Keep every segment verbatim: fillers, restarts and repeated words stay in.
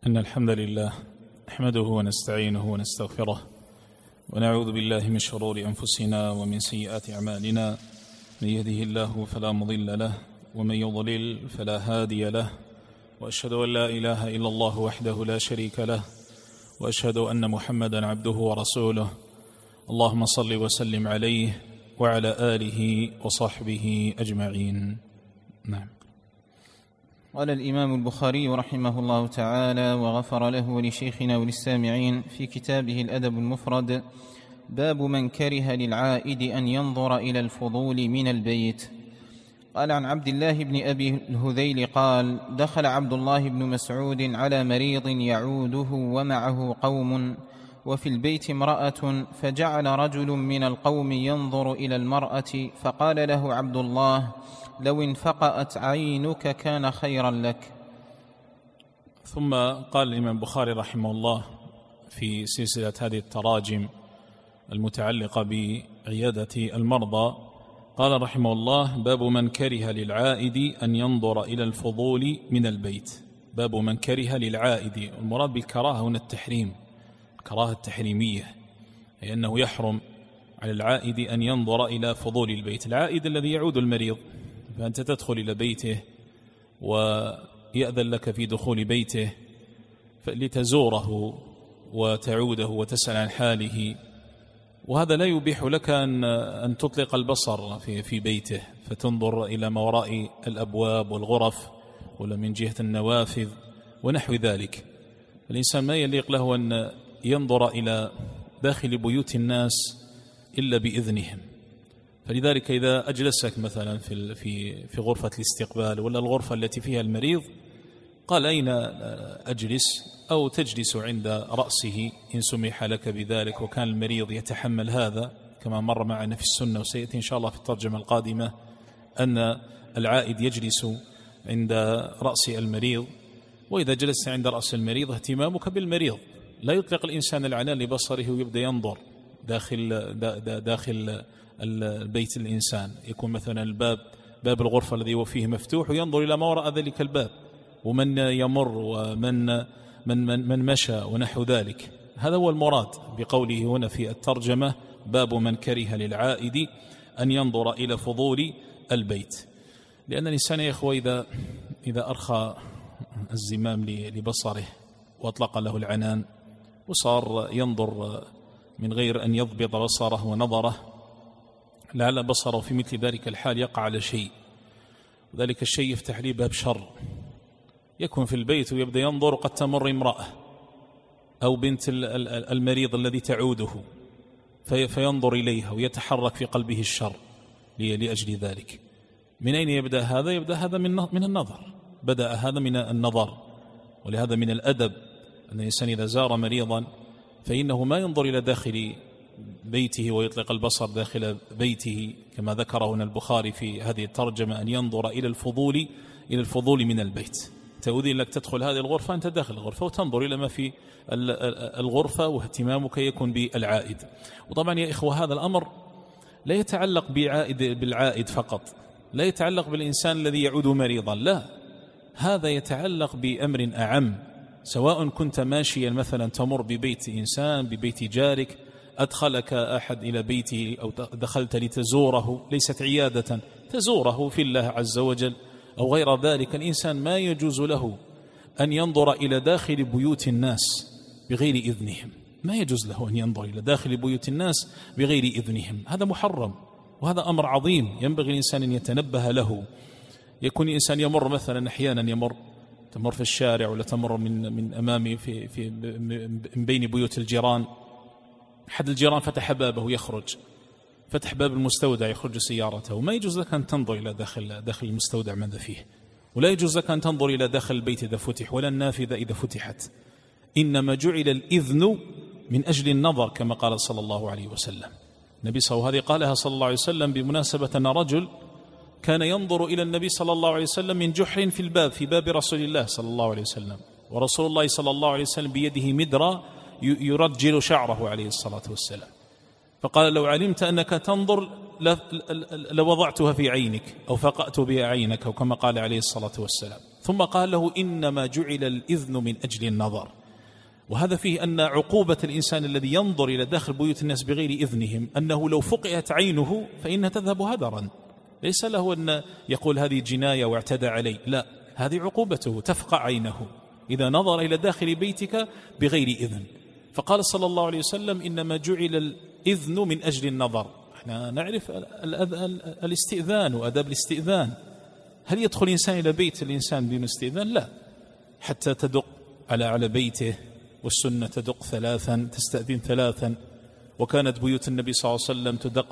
إن الحمد لله نحمده ونستعينه ونستغفره ونعوذ بالله من شرور أنفسنا ومن سيئات أعمالنا. من يهده الله فلا مضل له ومن يضلل فلا هادي له، وأشهد أن لا إله إلا الله وحده لا شريك له، وأشهد أن محمدا عبده ورسوله. اللهم صل وسلم عليه وعلى آله وصحبه أجمعين. نعم. قال الإمام البخاري رحمه الله تعالى وغفر له ولشيخنا وللسامعين في كتابه الأدب المفرد: باب من كره للعائد أن ينظر إلى الفضول من البيت. قال عن عبد الله بن أبي الهذيل قال: دخل عبد الله بن مسعود على مريض يعوده ومعه قوم وفي البيت امرأة، فجعل رجل من القوم ينظر إلى المرأة، فقال له عبد الله: لو انفقأت عينك كان خيرا لك. ثم قال الإمام البخاري رحمه الله في سلسلة هذه التراجم المتعلقة بعيادة المرضى، قال رحمه الله: باب من كره للعائد أن ينظر إلى الفضول من البيت. باب من كره للعائد، المراد بالكراهة هنا التحريم، الكراهة التحريمية، أي أنه يحرم على العائد أن ينظر إلى فضول البيت. العائد الذي يعود المريض، فأنت تدخل إلى بيته ويأذن لك في دخول بيته لتزوره وتعوده وتسأل عن حاله، وهذا لا يبيح لك أن أن تطلق البصر في في بيته فتنظر إلى ما وراء الأبواب والغرف ولا من جهة النوافذ ونحو ذلك. الإنسان ما يليق له أن ينظر إلى داخل بيوت الناس إلا بإذنهم. فلذلك إذا أجلسك مثلا في في في غرفة الاستقبال ولا الغرفة التي فيها المريض، قال: أين أجلس؟ أو تجلس عند رأسه إن سمح لك بذلك، وكان المريض يتحمل هذا كما مر معنا في السنة، وسيأتي إن شاء الله في الترجمة القادمة أن العائد يجلس عند رأس المريض. وإذا جلست عند رأس المريض اهتمامك بالمريض، لا يطلق الإنسان العنان لبصره ويبدأ ينظر داخل داخل البيت. الإنسان يكون مثلا الباب باب الغرفة الذي هو فيه مفتوح وينظر إلى ما وراء ذلك الباب ومن يمر ومن من من من مشى ونحو ذلك. هذا هو المراد بقوله هنا في الترجمة: باب من كره للعائد أن ينظر إلى فضول البيت. لأن الإنسان يا إخوة إذا إذا أرخى الزمام لبصره وأطلق له العنان وصار ينظر من غير أن يضبط بصره ونظره، لعل بصره في مثل ذلك الحال يقع على شيء، وذلك الشيء يفتح لي باب شر. يكون في البيت ويبدأ ينظر، قد تمر امرأة أو بنت المريض الذي تعوده فينظر إليها ويتحرك في قلبه الشر لأجل ذلك. من أين يبدأ هذا؟ يبدأ هذا من النظر، بدأ هذا من النظر. ولهذا من الأدب أن الإنسان إذا زار مريضا فإنه ما ينظر إلى داخل بيته ويطلق البصر داخل بيته، كما ذكره هنا البخاري في هذه الترجمة: أن ينظر إلى الفضول إلى الفضول من البيت. تأذن لك تدخل هذه الغرفة، أنت داخل الغرفة وتنظر إلى ما في الغرفة، واهتمامك يكون بالعائد. وطبعا يا إخوة هذا الأمر لا يتعلق بعائد بالعائد فقط، لا يتعلق بالإنسان الذي يعود مريضا، لا، هذا يتعلق بأمر أعم. سواء كنت ماشيا مثلا تمر ببيت إنسان، ببيت جارك، أدخلك أحد إلى بيته أو دخلت لتزوره، ليست عيادة، تزوره في الله عز وجل أو غير ذلك، الإنسان ما يجوز له أن ينظر إلى داخل بيوت الناس بغير إذنهم، ما يجوز له أن ينظر إلى داخل بيوت الناس بغير إذنهم. هذا محرم، وهذا أمر عظيم ينبغي الإنسان أن يتنبه له. يكون الإنسان يمر مثلا أحيانا يمر تمر في الشارع ولا تمر من من أمامي في في من بين بيوت الجيران، أحد الجيران فتح بابه يخرج، فتح باب المستودع يخرج سيارته، وما يجوز لك أن تنظر إلى داخل داخل المستودع ماذا فيه، ولا يجوز لك أن تنظر إلى داخل البيت إذا فتح ولا النافذة إذا فتحت. إنما جعل الإذن من أجل النظر كما قال صلى الله عليه وسلم. النبي صلى الله عليه وسلم قالها صلى الله عليه وسلم بمناسبة أن رجل كان ينظر إلى النبي صلى الله عليه وسلم من جحر في الباب في باب رسول الله صلى الله عليه وسلم، ورسول الله صلى الله عليه وسلم بيده مدرة يرجل شعره عليه الصلاة والسلام، فقال: لو علمت أنك تنظر لوضعتها في عينك أو فقأت بها عينك، أو كما قال عليه الصلاة والسلام. ثم قال له إنما جعل الإذن من أجل النظر. وهذا فيه أن عقوبة الإنسان الذي ينظر إلى داخل بيوت الناس بغير إذنهم أنه لو فقئت عينه فإنها تذهب هدرا، ليس له أن يقول هذه جناية واعتدى علي، لا، هذه عقوبته، تفقع عينه إذا نظر إلى داخل بيتك بغير إذن. فقال صلى الله عليه وسلم إنما جعل الإذن من أجل النظر. احنا نعرف الاستئذان وأداب الاستئذان. هل يدخل الإنسان إلى بيت الإنسان بدون استئذان؟ لا، حتى تدق على على بيته، والسنة تدق ثلاثا، تستأذن ثلاثا. وكانت بيوت النبي صلى الله عليه وسلم تدق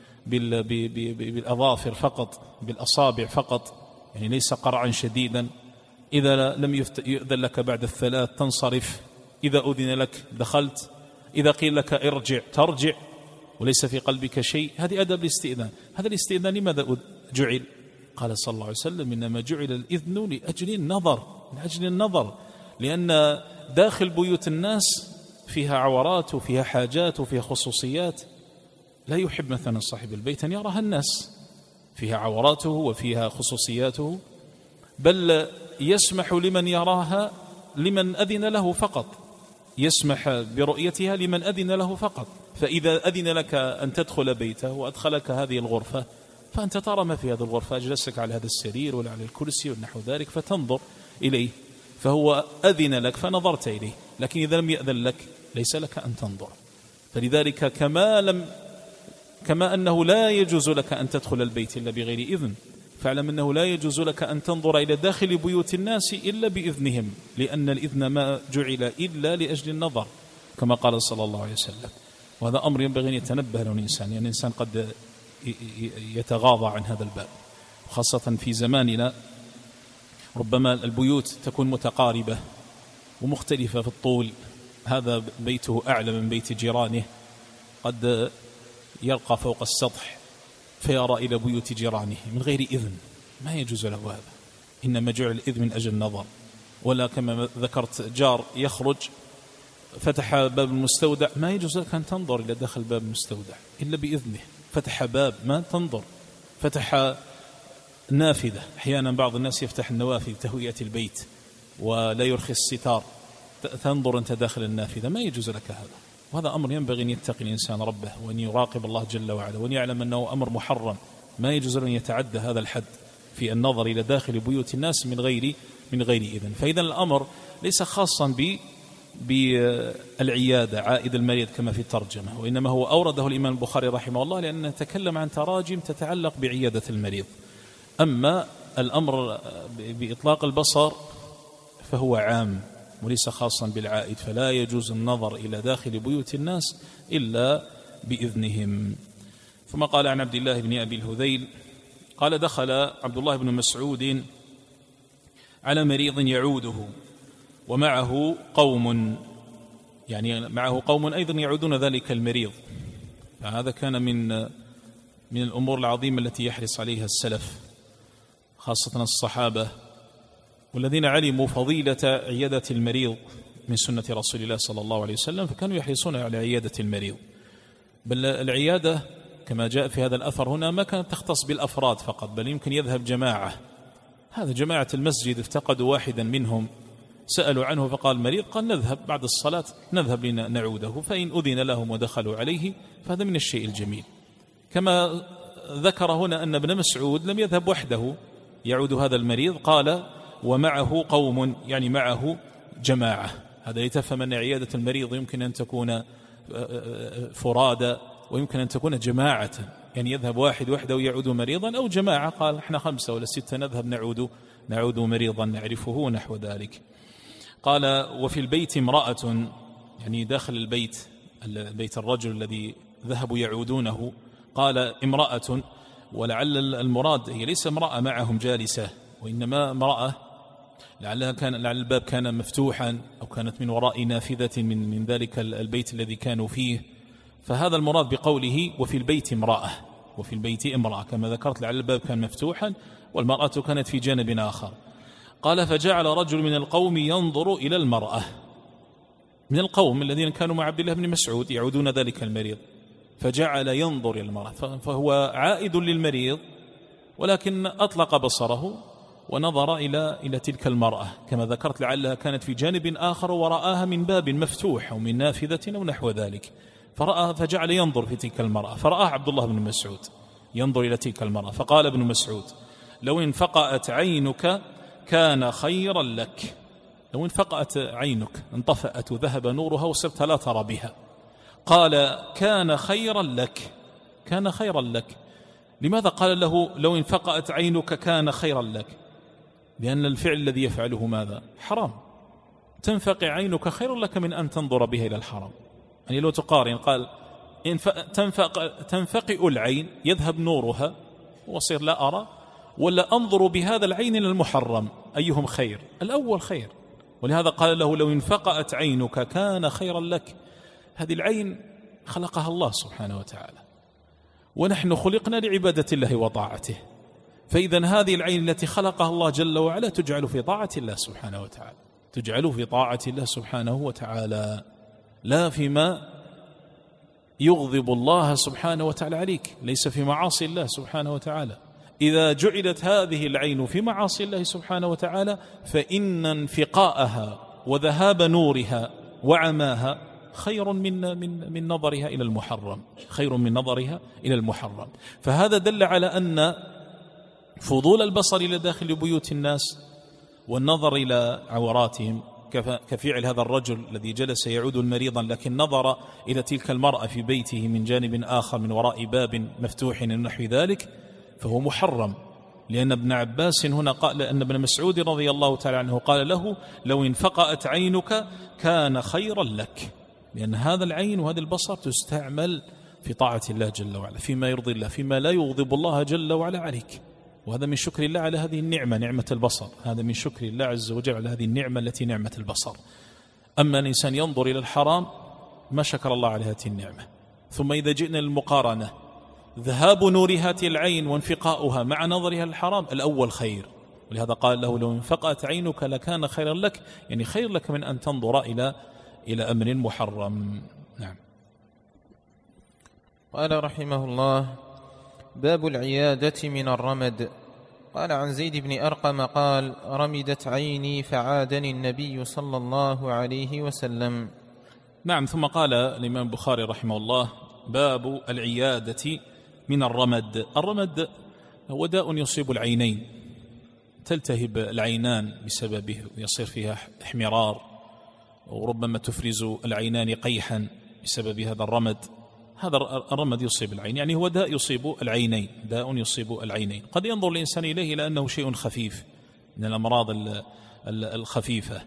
بالأظافر فقط، بالأصابع فقط، يعني ليس قرعا شديدا. إذا لم يؤذن لك بعد الثلاث تنصرف، إذا أذن لك دخلت، إذا قيل لك ارجع ترجع وليس في قلبك شيء. هذه أدب الاستئذان. هذا الاستئذان لماذا جعل؟ قال صلى الله عليه وسلم إنما جعل الإذن لأجل النظر، لأجل النظر، لأن داخل بيوت الناس فيها عورات وفيها حاجات وفيها خصوصيات لا يحب مثلا صاحب البيت أن يراها الناس، فيها عوراته وفيها خصوصياته، بل يسمح لمن يراها لمن أذن له فقط، يسمح برؤيتها لمن أذن له فقط. فإذا أذن لك أن تدخل بيته وأدخلك هذه الغرفة فأنت ترى ما في هذه الغرفة، أجلسك على هذا السرير ولا على الكرسي ونحو ذلك فتنظر إليه، فهو أذن لك فنظرت إليه. لكن إذا لم يأذن لك ليس لك أن تنظر. فلذلك كما لم كما أنه لا يجوز لك أن تدخل البيت إلا بغير إذن، فاعلم أنه لا يجوز لك أن تنظر إلى داخل بيوت الناس إلا بإذنهم، لأن الإذن ما جعل إلا لأجل النظر كما قال صلى الله عليه وسلم. وهذا أمر ينبغي أن يتنبه له الإنسان، يعني الإنسان قد يتغاضى عن هذا الباب، خاصة في زماننا ربما البيوت تكون متقاربة ومختلفة في الطول، هذا بيته أعلى من بيت جيرانه، قد يرقى فوق السطح فيرى إلى بيوت جيرانه من غير إذن، ما يجوز له هذا. إنما جعل الإذن من أجل النظر. ولا كما ذكرت جار يخرج فتح باب المستودع، ما يجوز لك أن تنظر إلى داخل باب المستودع إلا بإذنه. فتح باب ما تنظر، فتح نافذة، أحيانا بعض الناس يفتح النوافذ تهوية البيت ولا يرخي الستار، تنظر أنت داخل النافذة، ما يجوز لك هذا. وهذا أمر ينبغي أن يتقي الإنسان ربه وأن يراقب الله جل وعلا وأن يعلم أنه أمر محرم، ما يجوز أن يتعدى هذا الحد في النظر إلى داخل بيوت الناس من غير من غير إذن. فإذا الأمر ليس خاصا ب بالعيادة عائد المريض كما في الترجمة، وإنما هو أورده الإمام البخاري رحمه الله لأنه نتكلم عن تراجم تتعلق بعيادة المريض. أما الأمر بإطلاق البصر فهو عام وليس خاصا بالعائد، فلا يجوز النظر إلى داخل بيوت الناس إلا بإذنهم. ثم قال عن عبد الله بن أبي الهذيل قال دخل عبد الله بن مسعود على مريض يعوده ومعه قوم، يعني معه قوم أيضا يعودون ذلك المريض. فهذا كان من من الأمور العظيمة التي يحرص عليها السلف خاصة الصحابة، والذين علموا فضيلة عيادة المريض من سنة رسول الله صلى الله عليه وسلم، فكانوا يحرصون على عيادة المريض. بل العيادة كما جاء في هذا الأثر هنا ما كانت تختص بالأفراد فقط، بل يمكن يذهب جماعة. هذا جماعة المسجد افتقدوا واحدا منهم، سألوا عنه فقال مريض، قال نذهب بعد الصلاة نذهب لنعوده، فإن أذن لهم ودخلوا عليه فهذا من الشيء الجميل. كما ذكر هنا أن ابن مسعود لم يذهب وحده يعود هذا المريض، قال ومعه قوم، يعني معه جماعة. هذا لتفهم أن عيادة المريض يمكن أن تكون فرادى ويمكن أن تكون جماعة، يعني يذهب واحد وحده ويعود مريضا، أو جماعة قال احنا خمسة ولا ستة نذهب نعود نعود مريضا نعرفه نحو ذلك. قال وفي البيت امرأة، يعني داخل البيت البيت الرجل الذي ذهبوا يعودونه، قال امرأة، ولعل المراد هي ليس امرأة معهم جالسة، وإنما امرأة لعلها كان لعل الباب كان مفتوحا أو كانت من وراء نافذة من من ذلك البيت الذي كانوا فيه. فهذا المراد بقوله وفي البيت امرأة، وفي البيت امرأة كما ذكرت، لعل الباب كان مفتوحا والمرأة كانت في جانب آخر. قال فجعل رجل من القوم ينظر إلى المرأة، من القوم الذين كانوا مع عبد الله بن مسعود يعودون ذلك المريض، فجعل ينظر إلى المرأة، فهو عائد للمريض ولكن أطلق بصره ونظر إلى إلى تلك المرأة كما ذكرت، لعلها كانت في جانب آخر ورآها من باب مفتوح أو من نافذة أو نحو ذلك، فرآها فجعل ينظر في تلك المرأة، فرآه عبد الله بن مسعود ينظر إلى تلك المرأة، فقال ابن مسعود: لو انفقأت عينك كان خيرا لك. لو انفقأت عينك، انطفأت وذهب نورها وصرت لا ترى بها. قال: كان خيرا لك، كان خيرا لك. لماذا قال له لو انفقأت عينك كان خيرا لك؟ لأن الفعل الذي يفعله ماذا؟ حرام. تنفقع عينك خير لك من أن تنظر بها إلى الحرام. يعني لو تقارن، قال تنفق تنفقئ العين يذهب نورها وصير لا أرى، ولا أنظر بهذا العين إلى المحرم، أيهم خير؟ الأول خير. ولهذا قال له لو انفقأت عينك كان خيرا لك. هذه العين خلقها الله سبحانه وتعالى، ونحن خلقنا لعبادة الله وطاعته، فإذا هذه العين التي خلقها الله جل وعلا تجعل في طاعة الله سبحانه وتعالى، تجعل في طاعة الله سبحانه وتعالى، لا فيما يغضب الله سبحانه وتعالى عليك، ليس في معاصي الله سبحانه وتعالى. إذا جعلت هذه العين في معاصي الله سبحانه وتعالى فإن انفقاءها وذهاب نورها وعماها خير من من من نظرها إلى المحرم، خير من نظرها إلى المحرم. فهذا دل على أن فضول البصر إلى داخل بيوت الناس والنظر إلى عوراتهم، كفعل هذا الرجل الذي جلس يعود مريضا لكن نظر إلى تلك المرأة في بيته من جانب آخر من وراء باب مفتوح نحو ذلك، فهو محرم. لأن ابن عباس هنا قال، لأن ابن مسعود رضي الله تعالى عنه قال له لو انفقأت عينك كان خيرا لك، لأن هذا العين وهذا البصر تستعمل في طاعة الله جل وعلا، فيما يرضي الله، فيما لا يغضب الله جل وعلا عليك. وهذا من شكر الله على هذه النعمة، نعمة البصر، هذا من شكر الله عز وجل على هذه النعمة التي نعمة البصر. أما الإنسان ينظر إلى الحرام ما شكر الله على هذه النعمة. ثم إذا جئنا للمقارنة، ذهاب نور هذه العين وانفقاؤها مع نظرها الحرام، الأول خير. ولهذا قال له لو انفقأت عينك لكان خيرا لك، يعني خير لك من أن تنظر إلى إلى أمر محرم. نعم. قال رحمه الله: باب العيادة من الرمد. قال عن زيد بن أرقم قال: رمدت عيني فعادني النبي صلى الله عليه وسلم. نعم. ثم قال الإمام البخاري رحمه الله: باب العيادة من الرمد. الرمد هو داء يصيب العينين، تلتهب العينان بسببه ويصير فيها احمرار، وربما تفرز العينان قيحا بسبب هذا الرمد. هذا الرمد يصيب العين، يعني هو داء يصيب العينين، داء يصيب العينين. قد ينظر الإنسان إليه إلى أنه شيء خفيف من الأمراض الخفيفة،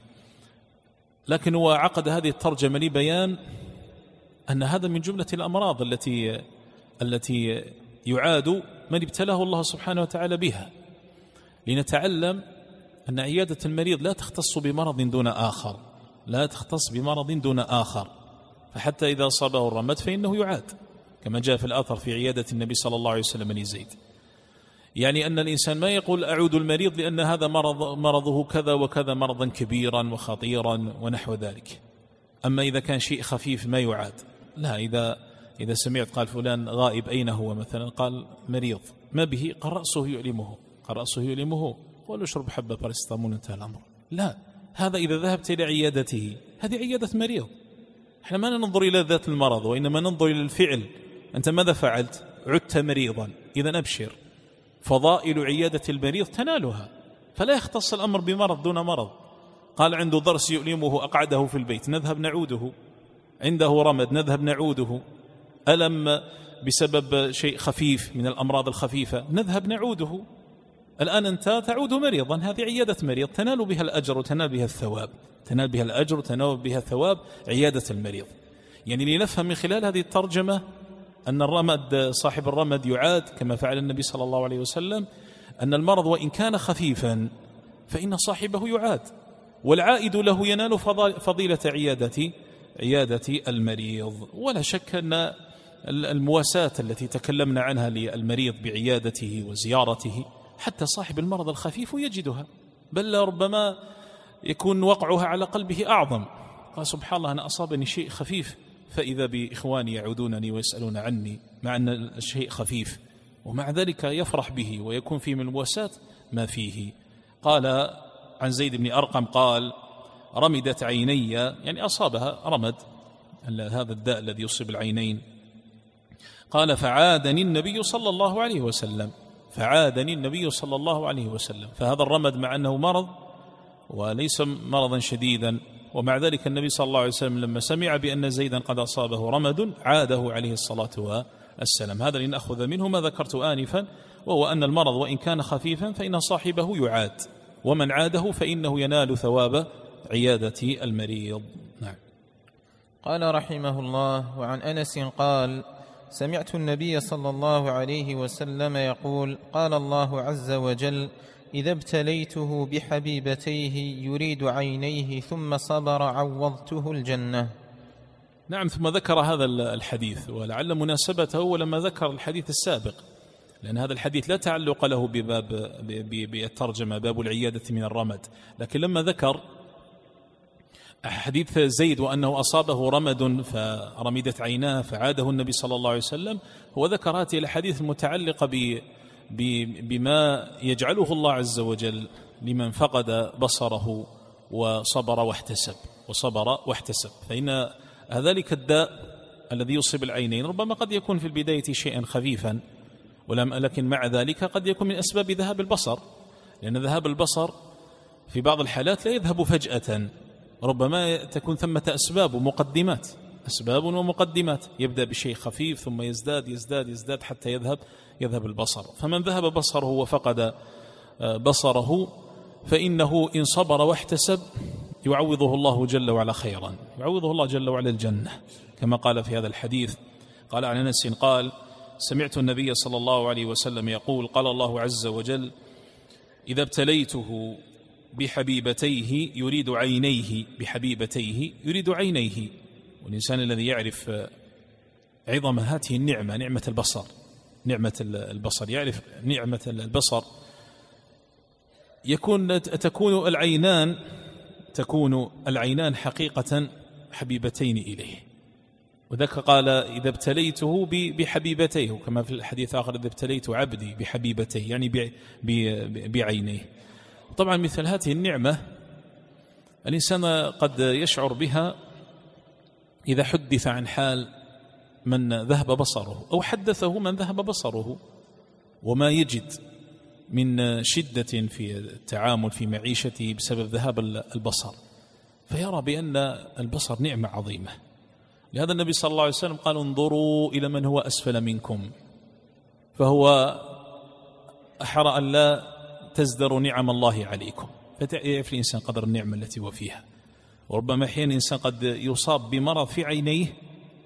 لكن هو عقد هذه الترجمة لبيان أن هذا من جملة الأمراض التي التي يعاد من ابتلاه الله سبحانه وتعالى بها، لنتعلم أن عيادة المريض لا تختص بمرض دون آخر، لا تختص بمرض دون آخر. فحتى إذا أصابه الرمد فإنه يعاد، كما جاء في الآثر في عيادة النبي صلى الله عليه وسلم لزيد. يعني أن الإنسان ما يقول أعود المريض لأن هذا مرض مرضه كذا وكذا، مرضا كبيرا وخطيرا ونحو ذلك. أما إذا كان شيء خفيف ما يعاد، لا. إذا إذا سمعت قال فلان غائب أين هو مثلا، قال مريض ما به، قال رأسه يؤلمه، قال رأسه يؤلمه، قال اشرب حبة بارستامول انتهى الأمر. لا، هذا إذا ذهبت إلى عيادته هذه عيادة مريض. احنا ما ننظر إلى ذات المرض، وإنما ننظر إلى الفعل. أنت ماذا فعلت؟ عدت مريضا، إذا أبشر، فضائل عيادة المريض تنالها، فلا يختص الأمر بمرض دون مرض. قال عنده ضرس يؤلمه أقعده في البيت، نذهب نعوده. عنده رمد، نذهب نعوده. ألم بسبب شيء خفيف من الأمراض الخفيفة، نذهب نعوده. الآن أنت تعود مريضا، هذه عيادة مريض تنال بها الأجر وتنال بها الثواب، تنال بها الأجر وتنال بها الثواب، عيادة المريض. يعني لنفهم من خلال هذه الترجمة أن الرمد، صاحب الرمد يعاد كما فعل النبي صلى الله عليه وسلم، أن المرض وإن كان خفيفا فإن صاحبه يعاد، والعائد له ينال فضيلة عيادة عيادة المريض. ولا شك أن المواساة التي تكلمنا عنها للمريض بعيادته وزيارته حتى صاحب المرض الخفيف يجدها، بل ربما يكون وقعها على قلبه أعظم. قال سبحان الله أنا أصابني شيء خفيف، فإذا بإخواني يعودونني ويسألون عني، مع أن الشيء خفيف، ومع ذلك يفرح به ويكون فيه من المواساة ما فيه قال عن زيد بن أرقم قال رمدت عيني، يعني أصابها رمد، هذا الداء الذي يصيب العينين. قال فعادني النبي صلى الله عليه وسلم، فعادني النبي صلى الله عليه وسلم. فهذا الرمد مع أنه مرض وليس مرضا شديدا، ومع ذلك النبي صلى الله عليه وسلم لما سمع بأن زيدا قد أصابه رمد عاده عليه الصلاة والسلام. هذا لنأخذ منه ما ذكرت آنفا، وهو أن المرض وإن كان خفيفا فإن صاحبه يعاد، ومن عاده فإنه ينال ثواب عيادة المريض. نعم. قال رحمه الله: وعن أنس قال: سمعت النبي صلى الله عليه وسلم يقول: قال الله عز وجل: إذا ابتليته بحبيبتيه يريد عينيه ثم صبر عوضته الجنة. نعم. ثم ذكر هذا الحديث، ولعل مناسبته ولما ذكر الحديث السابق، لأن هذا الحديث لا تعلق له بباب بالترجمة، باب العيادة من الرمد، لكن لما ذكر حديث زيد وأنه أصابه رمد فرمدت عيناه فعاده النبي صلى الله عليه وسلم، هو ذكر هذه الحديث المتعلقة بما يجعله الله عز وجل لمن فقد بصره وصبر واحتسب وصبر واحتسب. فإن ذلك الداء الذي يصيب العينين ربما قد يكون في البداية شيئا خفيفا، ولكن مع ذلك قد يكون من أسباب ذهاب البصر، لأن ذهاب البصر في بعض الحالات لا يذهب فجأة، ربما تكون ثمة أسباب ومقدمات، أسباب ومقدمات، يبدأ بشيء خفيف ثم يزداد يزداد يزداد حتى يذهب يذهب البصر. فمن ذهب بصره وفقد بصره فإنه إن صبر واحتسب يعوضه الله جل وعلا خيرا، يعوضه الله جل وعلا الجنة، كما قال في هذا الحديث. قال عن أنس قال: سمعت النبي صلى الله عليه وسلم يقول: قال الله عز وجل: إذا ابتليته بحبيبتيه يريد عينيه، بحبيبتيه يريد عينيه. والإنسان الذي يعرف عظم هذه النعمة، نعمة البصر، نعمة البصر، يعرف نعمة البصر، يكون تكون العينان تكون العينان حقيقة حبيبتين إليه. وذلك قال: إذا ابتليته بحبيبتيه، كما في الحديث آخر: إذا ابتليت عبدي بحبيبتيه، يعني بعينيه. طبعا مثل هذه النعمة الإنسان قد يشعر بها إذا حدث عن حال من ذهب بصره، أو حدثه من ذهب بصره، وما يجد من شدة في التعامل في معيشته بسبب ذهاب البصر، فيرى بأن البصر نعمة عظيمة. لهذا النبي صلى الله عليه وسلم قال: انظروا إلى من هو أسفل منكم، فهو أحرى أن لا تزدروا نعم الله عليكم. فتعرف الإنسان قدر النعمة التي هو فيها. وربما أحيانا الإنسان قد يصاب بمرض في عينيه،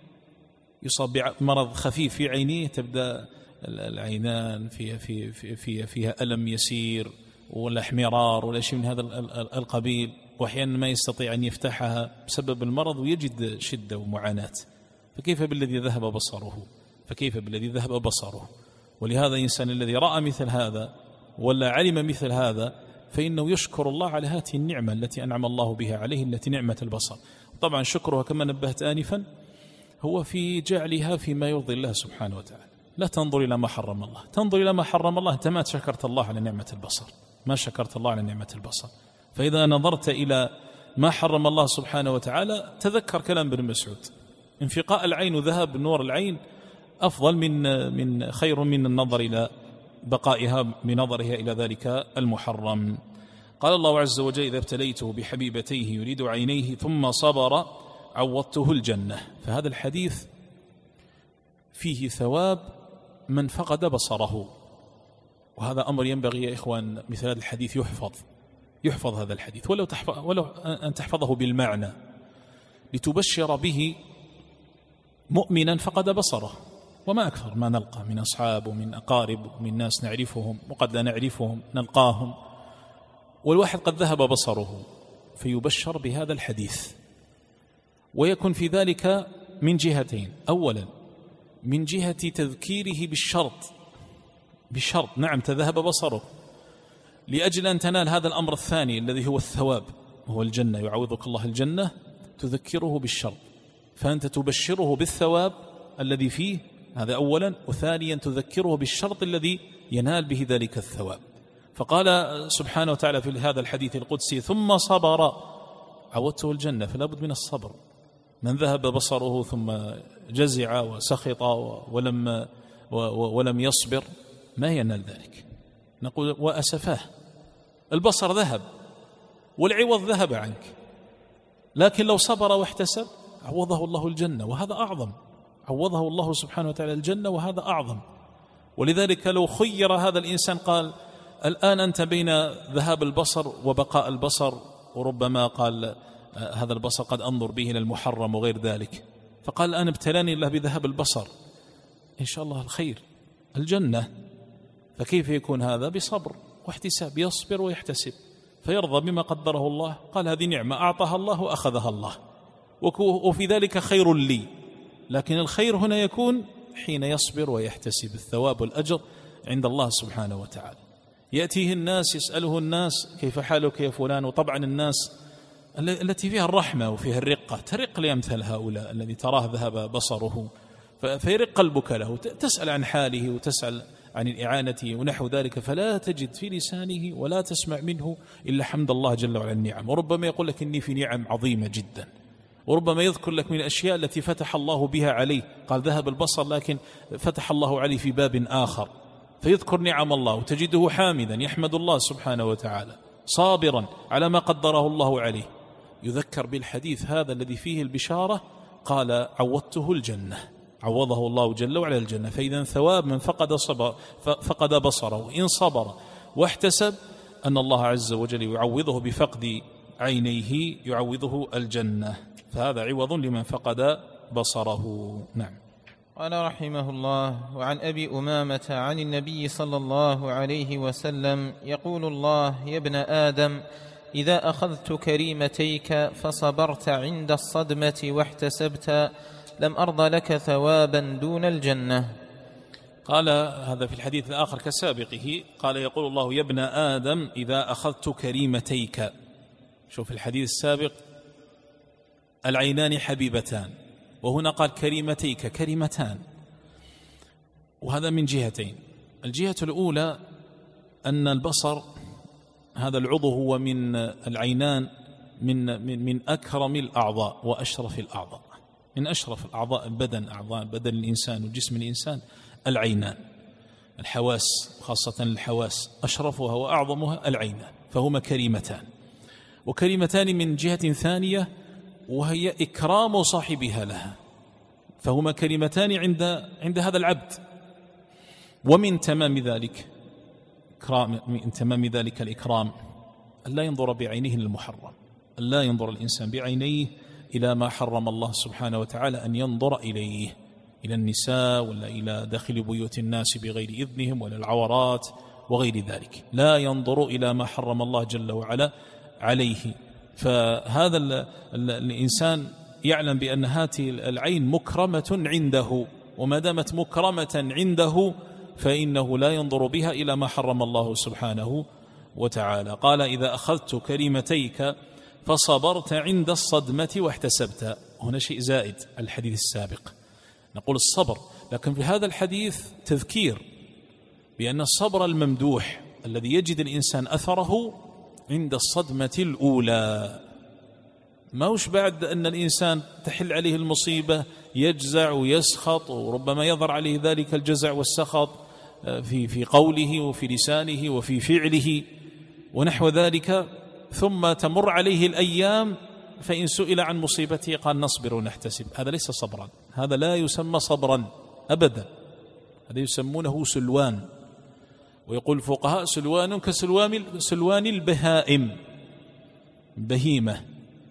يصاب بمرض خفيف في عينيه، تبدأ العينان فيها, في في فيها ألم يسير ولا احمرار ولا شيء من هذا القبيل، وأحيانا ما يستطيع أن يفتحها بسبب المرض ويجد شدة ومعاناة. فكيف بالذي ذهب بصره؟ فكيف بالذي ذهب بصره؟ ولهذا الإنسان الذي رأى مثل هذا ولا علم مثل هذا فإنه يشكر الله على هذه النعمة التي أنعم الله بها عليه، التي نعمة البصر. طبعا شكرها كما نبهت آنفا هو في جعلها فيما يرضي الله سبحانه وتعالى. لا تنظر إلى ما حرم الله، تنظر إلى ما حرم الله، أنت ما شكرت الله على نعمة البصر، ما شكرت الله على نعمة البصر. فإذا نظرت إلى ما حرم الله سبحانه وتعالى تذكر كلام ابن مسعود: انفقاء العين وذهاب نور العين أفضل من من خير من النظر إلى بقائها بنظرها إلى ذلك المحرم. قال الله عز وجل: إذا ابتليته بحبيبتيه يريد عينيه ثم صبر عوضته الجنة. فهذا الحديث فيه ثواب من فقد بصره، وهذا أمر ينبغي يا إخوان مثل هذا الحديث يحفظ يحفظ هذا الحديث، ولو, تحفظ ولو أن تحفظه بالمعنى لتبشر به مؤمنا فقد بصره. وما أكثر ما نلقى من أصحاب ومن أقارب ومن ناس نعرفهم وقد لا نعرفهم نلقاهم، والواحد قد ذهب بصره فيبشر بهذا الحديث، ويكون في ذلك من جهتين: أولا من جهة تذكيره بالشرط بالشرط نعم تذهب بصره، لأجل أن تنال هذا الأمر الثاني الذي هو الثواب وهو الجنة، يعوضك الله الجنة، تذكره بالشرط، فأنت تبشره بالثواب الذي فيه، هذا أولا، وثانيا تذكره بالشرط الذي ينال به ذلك الثواب. فقال سبحانه وتعالى في هذا الحديث القدسي ثم صبر عودته الجنة. فلا بد من الصبر. من ذهب بصره ثم جزع وسخط ولم, ولم يصبر ما ينال ذلك. نقول وأسفاه، البصر ذهب والعوض ذهب عنك، لكن لو صبر واحتسب عوضه الله الجنة، وهذا أعظم. عوضه الله سبحانه وتعالى الجنة وهذا أعظم. ولذلك لو خير هذا الإنسان قال الآن أنت بين ذهاب البصر وبقاء البصر، وربما قال هذا البصر قد أنظر به إلى المحرم وغير ذلك، فقال الآن ابتلاني الله بذهاب البصر، إن شاء الله الخير الجنة. فكيف يكون هذا؟ بصبر واحتساب، يصبر ويحتسب فيرضى بما قدره الله. قال هذه نعمة أعطاها الله وأخذها الله، وفي ذلك خير لي. لكن الخير هنا يكون حين يصبر ويحتسب الثواب والأجر عند الله سبحانه وتعالى. يأتيه الناس يسأله الناس كيف حالك يا فلان، وطبعا الناس التي فيها الرحمة وفيها الرقة ترق لأمثال هؤلاء الذي تراه ذهب بصره فيرق قلبك له، تسأل عن حاله وتسأل عن الإعانة ونحو ذلك، فلا تجد في لسانه ولا تسمع منه إلا حمد الله جل وعلا النعم. وربما يقول لك إني في نعم عظيمة جدا، وربما يذكر لك من الأشياء التي فتح الله بها عليه. قال ذهب البصر لكن فتح الله عليه في باب آخر، فيذكر نعم الله وتجده حامدا يحمد الله سبحانه وتعالى صابرا على ما قدره الله عليه. يذكر بالحديث هذا الذي فيه البشارة، قال عوضته الجنة، عوضه الله جل وعلا الجنة. فإذا ثواب من فقد, صبر فقد بصره إن صبر واحتسب أن الله عز وجل يعوضه بفقد عينيه، يعوضه الجنة. فهذا عوض لمن فقد بصره. نعم. قال رحمه الله: وعن أبي أمامة عن النبي صلى الله عليه وسلم يقول الله: يا ابن آدم إذا أخذت كريمتيك فصبرت عند الصدمة واحتسبت لم أرضى لك ثوابا دون الجنة. قال هذا في الحديث الآخر كسابقه، قال يقول الله: يا ابن آدم إذا أخذت كريمتيك. شوف الحديث السابق العينان حبيبتان، وهنا قال كريمتيك، كريمتان، وهذا من جهتين. الجهة الأولى أن البصر هذا العضو هو من العينان من, من, من أكرم الأعضاء وأشرف الأعضاء، من أشرف الأعضاء البدن، أعضاء بدن الإنسان وجسم الإنسان العينان، الحواس خاصة الحواس أشرفها وأعظمها العينان، فهما كريمتان. وكريمتان من جهة ثانية وهي إكرام صاحبها لها، فهما كريمتان عند عند هذا العبد. ومن تمام ذلك إكرام، من تمام ذلك الإكرام أن لا ينظر بعينيه للمحرم، أن لا ينظر الإنسان بعينيه إلى ما حرم الله سبحانه وتعالى أن ينظر إليه، إلى النساء ولا إلى داخل بيوت الناس بغير إذنهم ولا العورات وغير ذلك، لا ينظر إلى ما حرم الله جل وعلا عليه. فهذا ال ال الإنسان يعلم بأن هذه العين مكرمة عنده، وما دامت مكرمة عنده فإنه لا ينظر بها إلى ما حرم الله سبحانه وتعالى. قال: إذا أخذت كريمتيك فصبرت عند الصدمة واحتسبت. هنا شيء زائد الحديث السابق، نقول الصبر، لكن في هذا الحديث تذكير بأن الصبر الممدوح الذي يجد الإنسان أثره عند الصدمة الأولى، ما هوش بعد أن الإنسان تحل عليه المصيبة يجزع ويسخط، وربما يظهر عليه ذلك الجزع والسخط في في قوله وفي لسانه وفي فعله ونحو ذلك، ثم تمر عليه الأيام فإن سئل عن مصيبته قال نصبر ونحتسب. هذا ليس صبرا، هذا لا يسمى صبرا أبدا، هذا يسمونه سلوان. ويقول الفقهاء: سلوان كسلوان سلوان البهائم، بهيمة.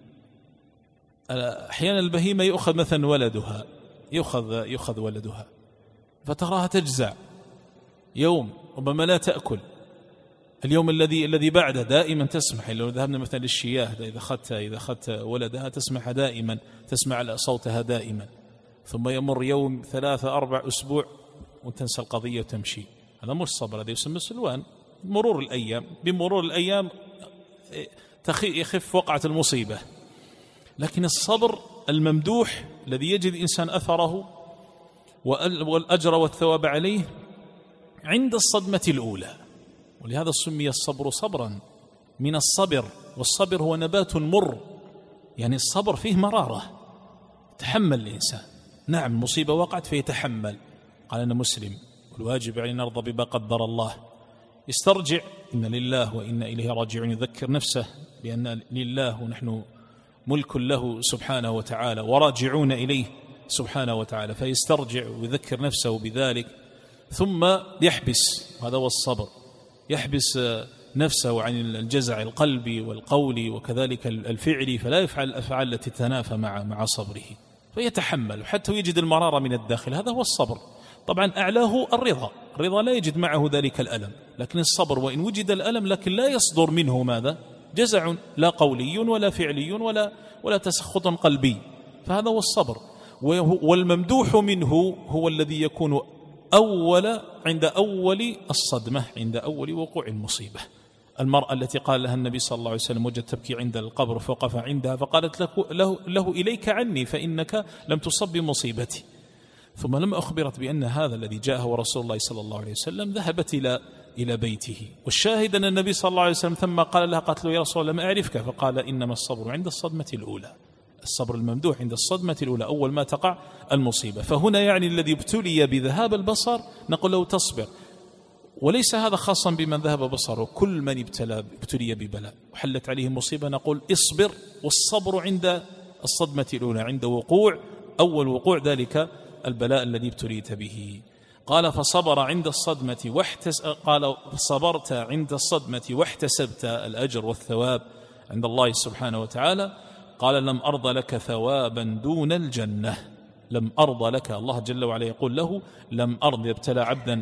أحيانا البهيمة يؤخذ مثلا ولدها، يؤخذ يؤخذ ولدها فتراها تجزع يوم، ربما لا تأكل. اليوم الذي الذي بعده دائما تسمح، لو ذهبنا مثلا للشياه إذا أخذت إذا أخذت ولدها تسمح دائما، تسمع صوتها دائما، ثم يمر يوم ثلاثة أربع أسبوع وتنسى القضية وتمشي. هذا مش صبر، هذا يسمى سلوان. مرور الأيام، بمرور الأيام يخف وقعة المصيبة. لكن الصبر الممدوح الذي يجد الإنسان أثره والأجر والثواب عليه عند الصدمة الأولى، ولهذا سمي الصبر صبرا من الصبر، والصبر هو نبات مر، يعني الصبر فيه مرارة، تحمل الإنسان. نعم مصيبة وقعت فيتحمل. قال أنا مسلم والواجب علينا نرضى بما قدر الله، يسترجع إن لله وإنا إليه راجعون، يذكر نفسه بأن لله ونحن ملك له سبحانه وتعالى وراجعون إليه سبحانه وتعالى، فيسترجع ويذكر نفسه بذلك، ثم يحبس، هذا هو الصبر، يحبس نفسه عن الجزع القلبي والقولي وكذلك الفعلي، فلا يفعل الأفعال التي تتنافى مع مع صبره، فيتحمل حتى يجد المرارة من الداخل. هذا هو الصبر. طبعا أعلاه الرضا، الرضا لا يجد معه ذلك الألم، لكن الصبر وإن وجد الألم لكن لا يصدر منه ماذا؟ جزع لا قولي ولا فعلي ولا ولا تسخط قلبي، فهذا هو الصبر. والممدوح منه هو الذي يكون أول عند أول الصدمة، عند أول وقوع المصيبة. المرأة التي قال لها النبي صلى الله عليه وسلم وجد تبكي عند القبر فوقف عندها فقالت له, له, له إليك عني فإنك لم تصب بمصيبتي، ثم لما أخبرت بأن هذا الذي جاءه ورسول الله صلى الله عليه وسلم ذهبت إلى إلى بيته. والشاهد أن النبي صلى الله عليه وسلم ثم قال لها قالت له يا رسول الله ما أعرفك، فقال إنما الصبر عند الصدمة الأولى، الصبر الممدوح عند الصدمة الأولى، أول ما تقع المصيبة. فهنا يعني الذي ابتلي بذهاب البصر نقول له تصبر، وليس هذا خاصا بمن ذهب بصره، كل من ابتلى ابتلي ببلاء وحلت عليه مصيبة نقول اصبر. والصبر عند الصدمة الأولى، عند وقوع أول وقوع ذلك البلاء الذي ابتليت به. قال فصبر عند الصدمة واحتس قال صبرت عند الصدمة واحتسبت الأجر والثواب عند الله سبحانه وتعالى. قال لم أرض لك ثوابا دون الجنة، لم أرض لك، الله جل وعلا يقول له لم أرض، يبتلى عبدا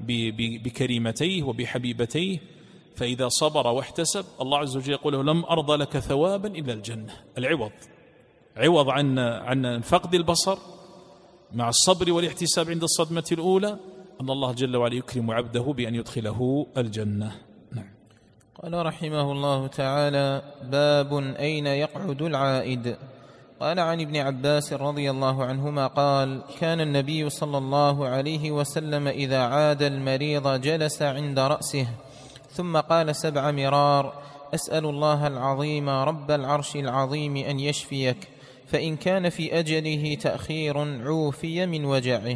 بكريمتيه وبحبيبتيه، فإذا صبر واحتسب الله عز وجل يقول له لم أرض لك ثوابا إلا الجنة، العوض، عوض عن عن فقد البصر مع الصبر والاحتساب عند الصدمة الأولى، أن الله جل وعلا يكرم عبده بأن يدخله الجنة. نعم. قال رحمه الله تعالى: باب أين يقعد العائد. قال عن ابن عباس رضي الله عنهما قال: كان النبي صلى الله عليه وسلم إذا عاد المريض جلس عند رأسه ثم قال سبع مرار: أسأل الله العظيم رب العرش العظيم أن يشفيك، فإن كان في أجله تأخير عوفي من وجعه.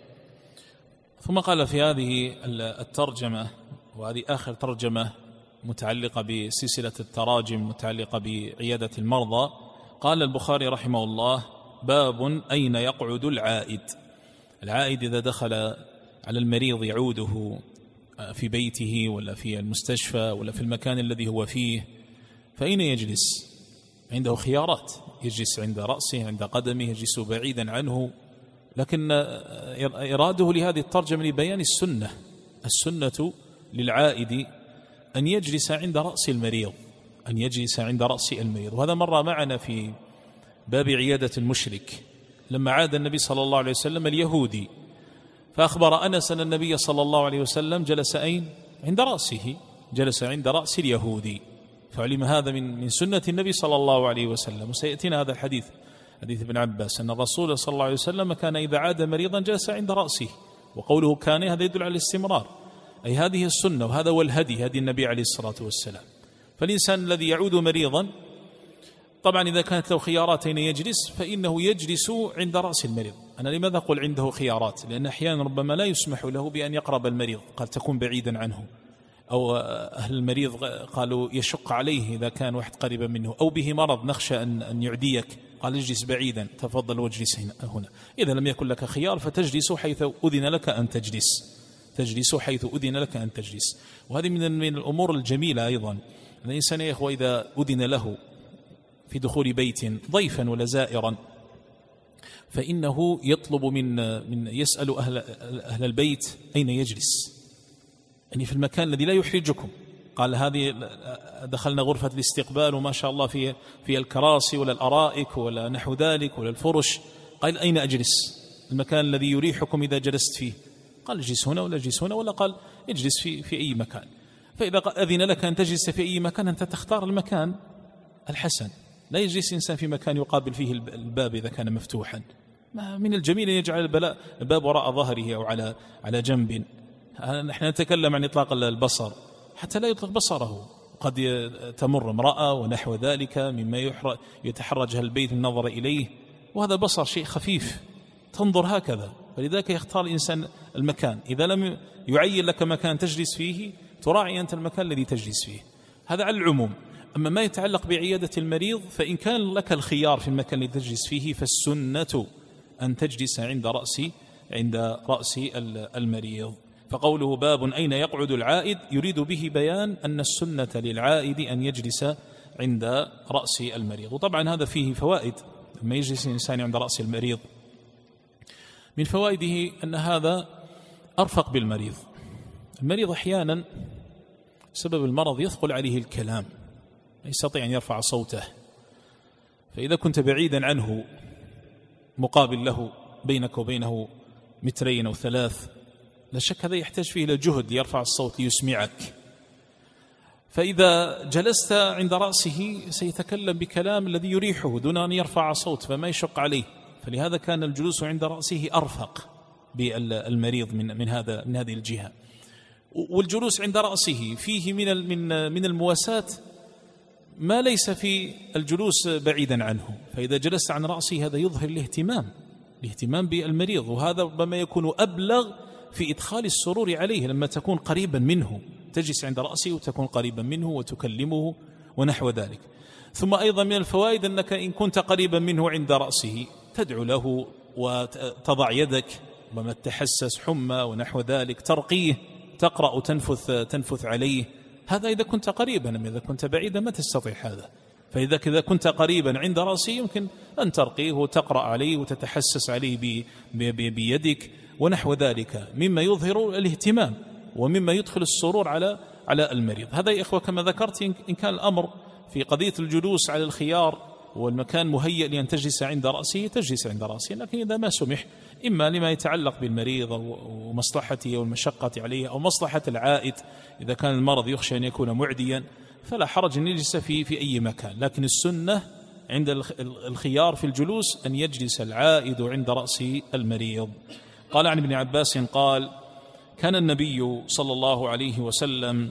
ثم قال في هذه الترجمة، وهذه آخر ترجمة متعلقة بسلسلة التراجم متعلقة بعيادة المرضى، قال البخاري رحمه الله: باب أين يقعد العائد. العائد إذا دخل على المريض يعوده في بيته ولا في المستشفى ولا في المكان الذي هو فيه، فأين يجلس؟ عنده خيارات، يجلس عند رأسه، عند قدمه، يجلس بعيدا عنه، لكن إراده لهذه الترجمة لبيان السنة. السنة للعائد أن يجلس عند رأس المريض، أن يجلس عند رأس المريض. وهذا مر معنا في باب عيادة المشرك لما عاد النبي صلى الله عليه وسلم اليهودي، فأخبر أنس أن النبي صلى الله عليه وسلم جلس أين؟ عند رأسه، جلس عند رأس اليهودي، فعلم هذا من من سنة النبي صلى الله عليه وسلم. وسيأتينا هذا الحديث، حديث ابن عباس، أن الرسول صلى الله عليه وسلم كان إذا عاد مريضا جلس عند رأسه، وقوله كان هذا يدل على الاستمرار، أي هذه السنة وهذا هو الهدي، هدي النبي عليه الصلاة والسلام. فالإنسان الذي يعود مريضا طبعا إذا كانت له خيارات أين يجلس فإنه يجلس عند رأس المريض. أنا لماذا أقول عنده خيارات؟ لأن أحيانا ربما لا يسمح له بأن يقرب المريض، قد تكون بعيدا عنه، أو أهل المريض قالوا يشق عليه إذا كان واحد قريبا منه، أو به مرض نخشى أن أن يعديك، قال اجلس بعيدا، تفضل واجلس هنا. إذا لم يكن لك خيار فتجلس حيث أذن لك أن تجلس، تجلس حيث أذن لك أن تجلس. وهذه من من الأمور الجميلة أيضا. الإنسان يا إخوة إذا أذن له في دخول بيت ضيفا ولا زائرا فإنه يطلب من من يسأل أهل أهل البيت أين يجلس، يعني في المكان الذي لا يحرجكم. قال هذه دخلنا غرفة الاستقبال وما شاء الله في في الكراسي ولا الأرائك ولا نحو ذلك ولا الفرش، قال أين أجلس؟ المكان الذي يريحكم إذا جلست فيه. قال اجلس هنا ولا اجلس هنا، ولا قال اجلس في في أي مكان. فإذا أذن لك أن تجلس في أي مكان أنت تختار المكان الحسن، لا يجلس إنسان في مكان يقابل فيه الباب إذا كان مفتوحا. من الجميل أن يجعل الباب وراء ظهره أو على على جنب. نحن نتكلم عن إطلاق البصر، حتى لا يطلق بصره. قد تمر امرأة ونحو ذلك مما يتحرجها البيت النظر إليه، وهذا بصر شيء خفيف، تنظر هكذا. فلذلك يختار الإنسان المكان، إذا لم يعين لك مكان تجلس فيه تراعي أنت المكان الذي تجلس فيه، هذا على العموم. أما ما يتعلق بعيادة المريض فإن كان لك الخيار في المكان الذي تجلس فيه فالسنة أن تجلس عند رأس عند رأس المريض. فقوله باب أين يقعد العائد يريد به بيان أن السنة للعائد أن يجلس عند رأس المريض. وطبعا هذا فيه فوائد، لما يجلس الإنسان عند رأس المريض من فوائده أن هذا أرفق بالمريض. المريض أحيانا بسبب المرض يثقل عليه الكلام، لا يستطيع أن يرفع صوته، فإذا كنت بعيدا عنه مقابل له بينك وبينه مترين أو ثلاث، لا شك هذا يحتاج فيه إلى جهد ليرفع الصوت ليسمعك. فإذا جلست عند رأسه سيتكلم بكلام الذي يريحه دون أن يرفع صوت، فما يشق عليه. فلهذا كان الجلوس عند رأسه أرفق بالمريض من من هذا من هذه الجهة. والجلوس عند رأسه فيه من من من المواساة ما ليس في الجلوس بعيدا عنه. فإذا جلست عن رأسه هذا يظهر الاهتمام الاهتمام بالمريض، وهذا ربما يكون أبلغ في إدخال السرور عليه لما تكون قريبا منه، تجلس عند رأسه وتكون قريبا منه وتكلمه ونحو ذلك. ثم أيضا من الفوائد أنك إن كنت قريبا منه عند رأسه تدعو له وتضع يدك وما تحسس حمى ونحو ذلك، ترقيه، تقرأ وتنفث تنفث عليه. هذا إذا كنت قريبا، أما إذا كنت بعيدا ما تستطيع هذا. فإذا كذا كنت قريبا عند رأسه يمكن أن ترقيه وتقرأ عليه وتتحسس عليه بيدك ونحو ذلك، مما يظهر الاهتمام ومما يدخل السرور على على المريض. هذا يا إخوة كما ذكرت إن كان الأمر في قضية الجلوس على الخيار والمكان مهيئ لأن تجلس عند رأسه تجلس عند رأسه، لكن إذا ما سمح إما لما يتعلق بالمريض ومصلحته والمشقة عليه أو مصلحة العائد، إذا كان المرض يخشى أن يكون معديا فلا حرج أن يجلس في في أي مكان. لكن السنة عند الخيار في الجلوس أن يجلس العائد عند رأس المريض. قال عن ابن عباس قال: كان النبي صلى الله عليه وسلم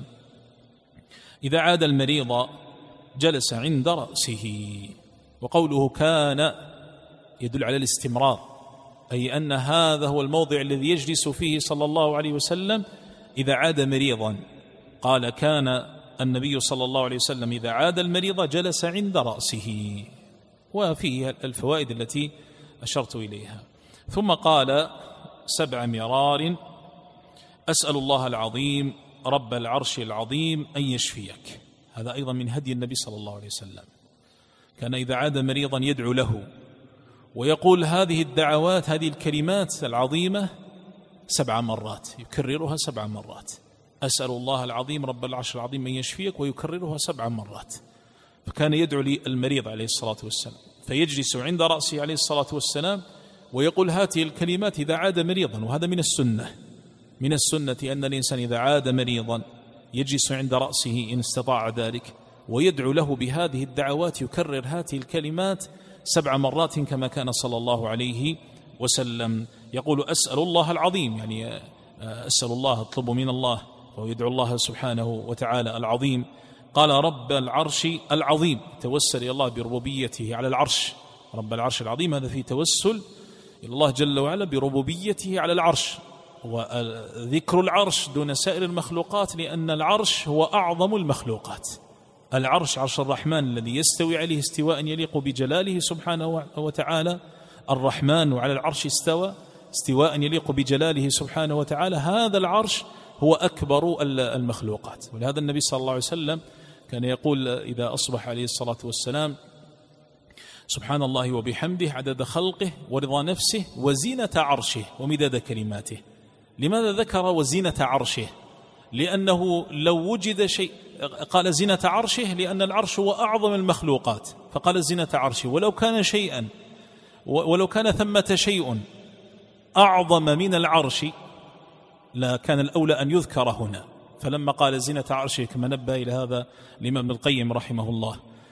إذا عاد المريض جلس عند رأسه. وقوله كان يدل على الاستمرار، أي أن هذا هو الموضع الذي يجلس فيه صلى الله عليه وسلم إذا عاد مريضا. قال كان النبي صلى الله عليه وسلم إذا عاد المريض جلس عند رأسه، وفيه الفوائد التي أشرت إليها. ثم قال سبع مرار: أسأل الله العظيم رب العرش العظيم أن يشفيك. هذا أيضا من هدي النبي صلى الله عليه وسلم، كان إذا عاد مريضا يدعو له ويقول هذه الدعوات هذه الكلمات العظيمة سبع مرات، يكررها سبع مرات: أسأل الله العظيم رب العرش العظيم أن يشفيك، ويكررها سبع مرات. فكان يدعو للمريض عليه الصلاة والسلام، فيجلس عند رأسه عليه الصلاة والسلام ويقول هذه الكلمات إذا عاد مريضا. وهذا من السنة من السنة أن الإنسان إذا عاد مريضا يجلس عند رأسه إن استطاع ذلك ويدعو له بهذه الدعوات، يكرر هذه الكلمات سبع مرات كما كان صلى الله عليه وسلم يقول: أسأل الله العظيم، يعني أسأل الله، أطلب من الله، ويدعو الله سبحانه وتعالى العظيم. قال رب العرش العظيم، توسل إلى الله بربوبيته على العرش، رب العرش العظيم، هذا فيه توسل إلى الله جل وعلا بربوبيته على العرش، وذكر العرش دون سائر المخلوقات لأن العرش هو أعظم المخلوقات. العرش عرش الرحمن الذي يستوي عليه استواء يليق بجلاله سبحانه وتعالى. الرحمن وعلى العرش استوى استواء يليق بجلاله سبحانه وتعالى. هذا العرش هو أكبر المخلوقات. ولهذا النبي صلى الله عليه وسلم كان يقول إذا أصبح عليه الصلاة والسلام: سبحان الله وبحمده عدد خلقه ورضا نفسه وزينة عرشه ومداد كلماته. لماذا ذكر وزينة عرشه؟ لأنه لو وجد شيء، قال زينة عرشه لأن العرش هو أعظم المخلوقات، فقال زينة عرشه. ولو كان شيئا ولو كان ثمة شيء أعظم من العرش لا كان الأولى أن يذكر هنا. فلما قال زينة عرشه كما نبه إلى هذا الإمام ابن القيم رحمه الله،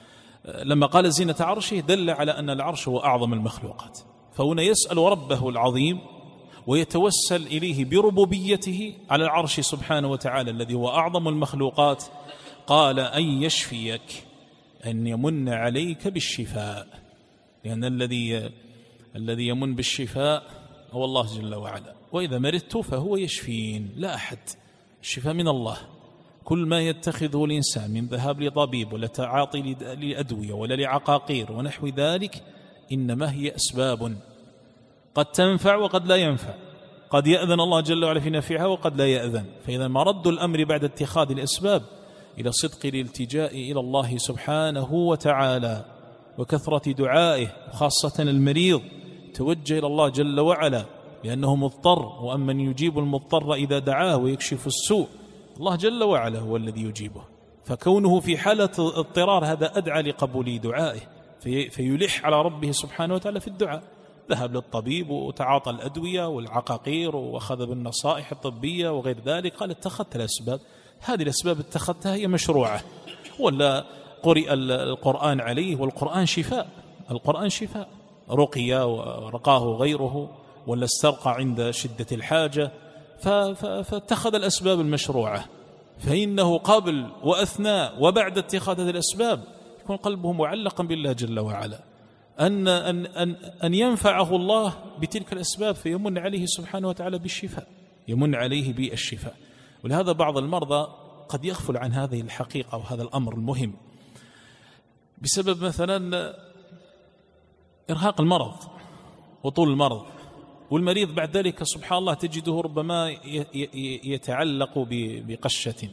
لما قال زينة عرشه دل على أن العرش هو أعظم المخلوقات. فهنا يسأل ربه العظيم ويتوسل إليه بربوبيته على العرش سبحانه وتعالى الذي هو أعظم المخلوقات، قال أن يشفيك، أن يمن عليك بالشفاء، لأن الذي الذي يمن بالشفاء هو الله جل وعلا، وإذا مرضت فهو يشفين، لا أحد، الشفاء من الله. كل ما يتخذه الإنسان من ذهاب لطبيب ولا تعاطي لأدوية ولا لعقاقير ونحو ذلك إنما هي أسباب قد تنفع وقد لا ينفع، قد يأذن الله جل وعلا في نفعها وقد لا يأذن. فإذا مرد الأمر بعد اتخاذ الأسباب إلى صدق الالتجاء إلى الله سبحانه وتعالى وكثرة دعائه، وخاصة المريض توجه إلى الله جل وعلا لأنه مضطر، وأمن يجيب المضطر إذا دعاه ويكشف السوء، الله جل وعلا هو الذي يجيبه. فكونه في حالة اضطرار هذا أدعى لقبول دعائه، في فيلح على ربه سبحانه وتعالى في الدعاء، ذهب للطبيب وتعاطى الأدوية والعقاقير وأخذ بالنصائح الطبية وغير ذلك، قال اتخذت الأسباب، هذه الأسباب اتخذتها هي مشروعة. ولا قرئ القرآن عليه، والقرآن شفاء، القرآن شفاء، رقية ورقاه غيره، ولا استرقى عند شدة الحاجة، فاتخذ الأسباب المشروعة. فإنه قبل وأثناء وبعد اتخاذ هذه الأسباب يكون قلبه معلقا بالله جل وعلا، أن, أن, أن, أن ينفعه الله بتلك الأسباب، فيمن عليه سبحانه وتعالى بالشفاء، يمن عليه بالشفاء. ولهذا بعض المرضى قد يغفل عن هذه الحقيقة وهذا الأمر المهم بسبب مثلا إرهاق المرض وطول المرض، والمريض بعد ذلك سبحان الله تجده ربما يتعلق بقشة.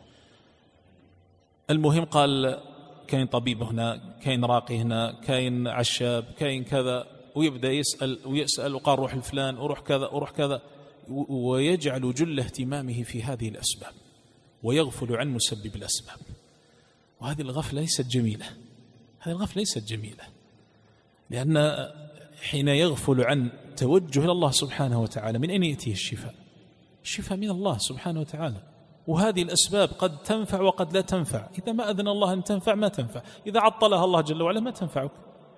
المهم قال كاين طبيب هنا، كاين راقي هنا، كاين عشاب، كاين كذا، ويبدأ يسأل ويسأل وقال روح الفلان وروح كذا وروح كذا، ويجعل جل اهتمامه في هذه الأسباب ويغفل عن مسبب الأسباب. وهذه الغفلة ليست جميلة، هذه الغفلة ليست جميلة، لأن حين يغفل عن توجه إلى الله سبحانه وتعالى من أين يأتيه الشفاء؟ الشفاء من الله سبحانه وتعالى. وهذه الأسباب قد تنفع وقد لا تنفع، إذا ما أذن الله أن تنفع ما تنفع، إذا عطلها الله جل وعلا ما تنفعك.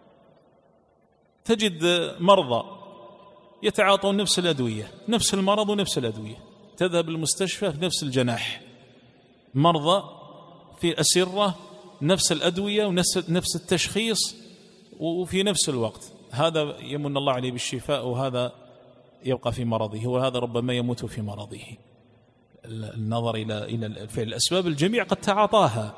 تجد مرضى يتعاطون نفس الأدوية، نفس المرض ونفس الأدوية، تذهب المستشفى في نفس الجناح، مرضى في أسرة نفس الأدوية ونفس التشخيص وفي نفس الوقت، هذا يمن الله عليه بالشفاء وهذا يبقى في مرضه، وهذا ربما يموت في مرضه. النظر إلى إلى فعل الأسباب، الجميع قد تعاطاها،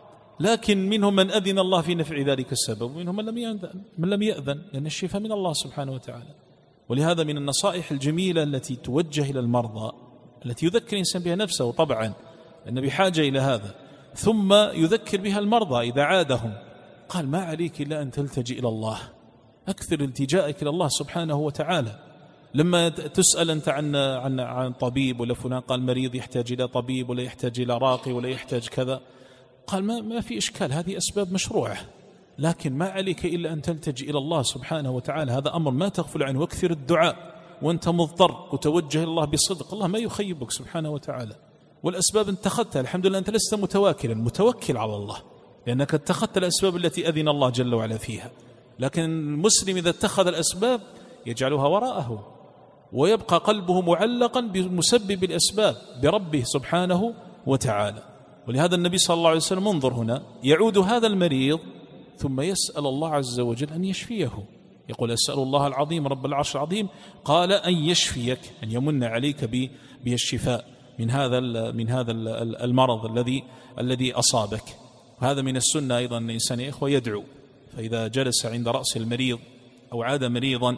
لكن منهم من أذن الله في نفع ذلك السبب، ومنهم من لم يأذن، من لم يأذن لأن الشفاء من الله سبحانه وتعالى. ولهذا من النصائح الجميلة التي توجه إلى المرضى، التي يذكر الإنسان بها نفسه طبعا لأنه بحاجة إلى هذا، ثم يذكر بها المرضى إذا عادهم، قال ما عليك إلا أن تلتجئ إلى الله، أكثر التجائك إلى الله سبحانه وتعالى. لما تسأل أنت عن عن عن طبيب ولا فلان، قال مريض يحتاج إلى طبيب ولا يحتاج إلى راقي ولا يحتاج كذا، قال ما ما في إشكال، هذه أسباب مشروعة، لكن ما عليك إلا أن تلتجئ إلى الله سبحانه وتعالى، هذا أمر ما تغفل عنه، واكثر الدعاء وأنت مضطر وتوجه إلى الله بصدق، الله ما يخيبك سبحانه وتعالى. والأسباب اتخذتها الحمد لله، أنت لست متواكلا، متوكل على الله، لأنك اتخذت الأسباب التي أذن الله جل وعلا فيها. لكن المسلم إذا اتخذ الأسباب يجعلها وراءه، ويبقى قلبه معلقا بمسبب الأسباب بربه سبحانه وتعالى. ولهذا النبي صلى الله عليه وسلم انظر هنا، يعود هذا المريض ثم يسأل الله عز وجل أن يشفيه، يقول أسأل الله العظيم رب العرش العظيم قال أن يشفيك، أن يمن عليك بالشفاء من هذا من هذا المرض الذي الذي أصابك. وهذا من السنة أيضا أن الإنسان يا إخوة يدعو، فإذا جلس عند رأس المريض أو عاد مريضا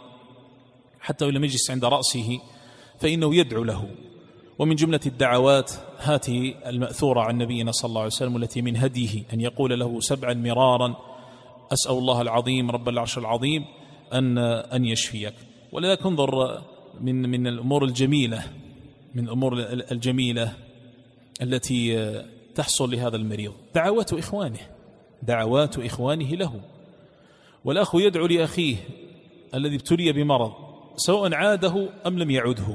حتى لم يجلس عند رأسه فإنه يدعو له. ومن جملة الدعوات هاته المأثورة عن نبينا صلى الله عليه وسلم التي من هديه أن يقول له سبعا مرارا أسأل الله العظيم رب العرش العظيم أن أن يشفيك. ولذلك انظر من من الأمور الجميلة من الأمور الجميلة التي تحصل لهذا المريض دعوات إخوانه، دعوات إخوانه له. والأخ يدعو لأخيه الذي ابتلي بمرض سواء عاده أم لم يعده،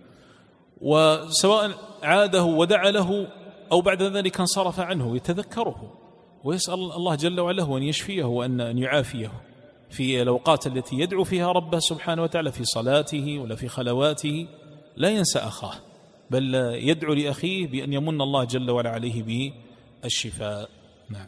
وسواء عاده ودعا له أو بعد ذلك انصرف عنه، يتذكره ويسأل الله جل وعلا أن يشفيه وأن يعافيه. في الأوقات التي يدعو فيها ربه سبحانه وتعالى في صلاته ولا في خلواته لا ينسى أخاه، بل يدعو لأخيه بأن يمن الله جل وعلا عليه بالشفاء. نعم.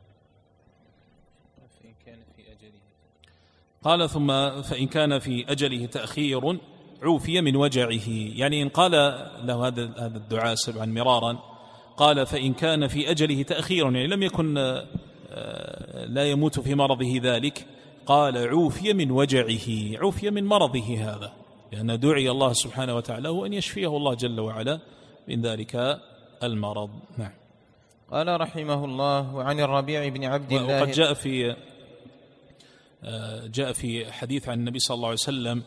قال ثم فإن كان في أجله تأخير عوفي من وجعه، يعني إن قال له هذا هذا الدعاء سبعا مرارا، قال فإن كان في أجله تأخير يعني لم يكن لا يموت في مرضه ذلك، قال عوفي من وجعه، عوفي من مرضه هذا، لأن دعي الله سبحانه وتعالى أن يشفيه الله جل وعلا من ذلك المرض. نعم. قال رحمه الله: وعن الربيع بن عبد الله، وقد جاء في جاء في حديث عن النبي صلى الله عليه وسلم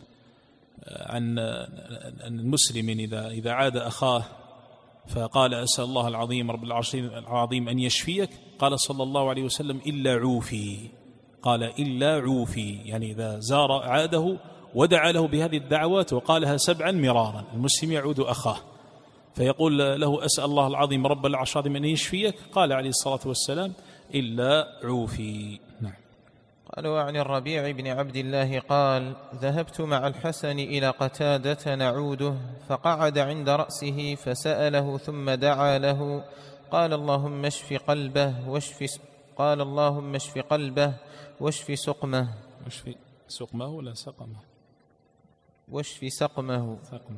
عن المسلم إذا إذا عاد أخاه فقال أسأل الله العظيم رب العرش العظيم أن يشفيك، قال صلى الله عليه وسلم إلا عوفي، قال إلا عوفي، يعني إذا زار عاده ودعا له بهذه الدعوات وقالها سبعا مرارا. المسلم يعود أخاه فيقول له أسأل الله العظيم رب العرش العظيم أن يشفيك، قال عليه الصلاة والسلام إلا عوفي. نعم. قال: وعن الربيع بن عبد الله قال: ذهبت مع الحسن إلى قتادة نعوده، فقعد عند رأسه فسأله ثم دعا له، قال اللهم اشف قلبه واشف قال اللهم اشف قلبه واشف سقمه واشف سقمه ولا سقمه واشف سقمه سقمه.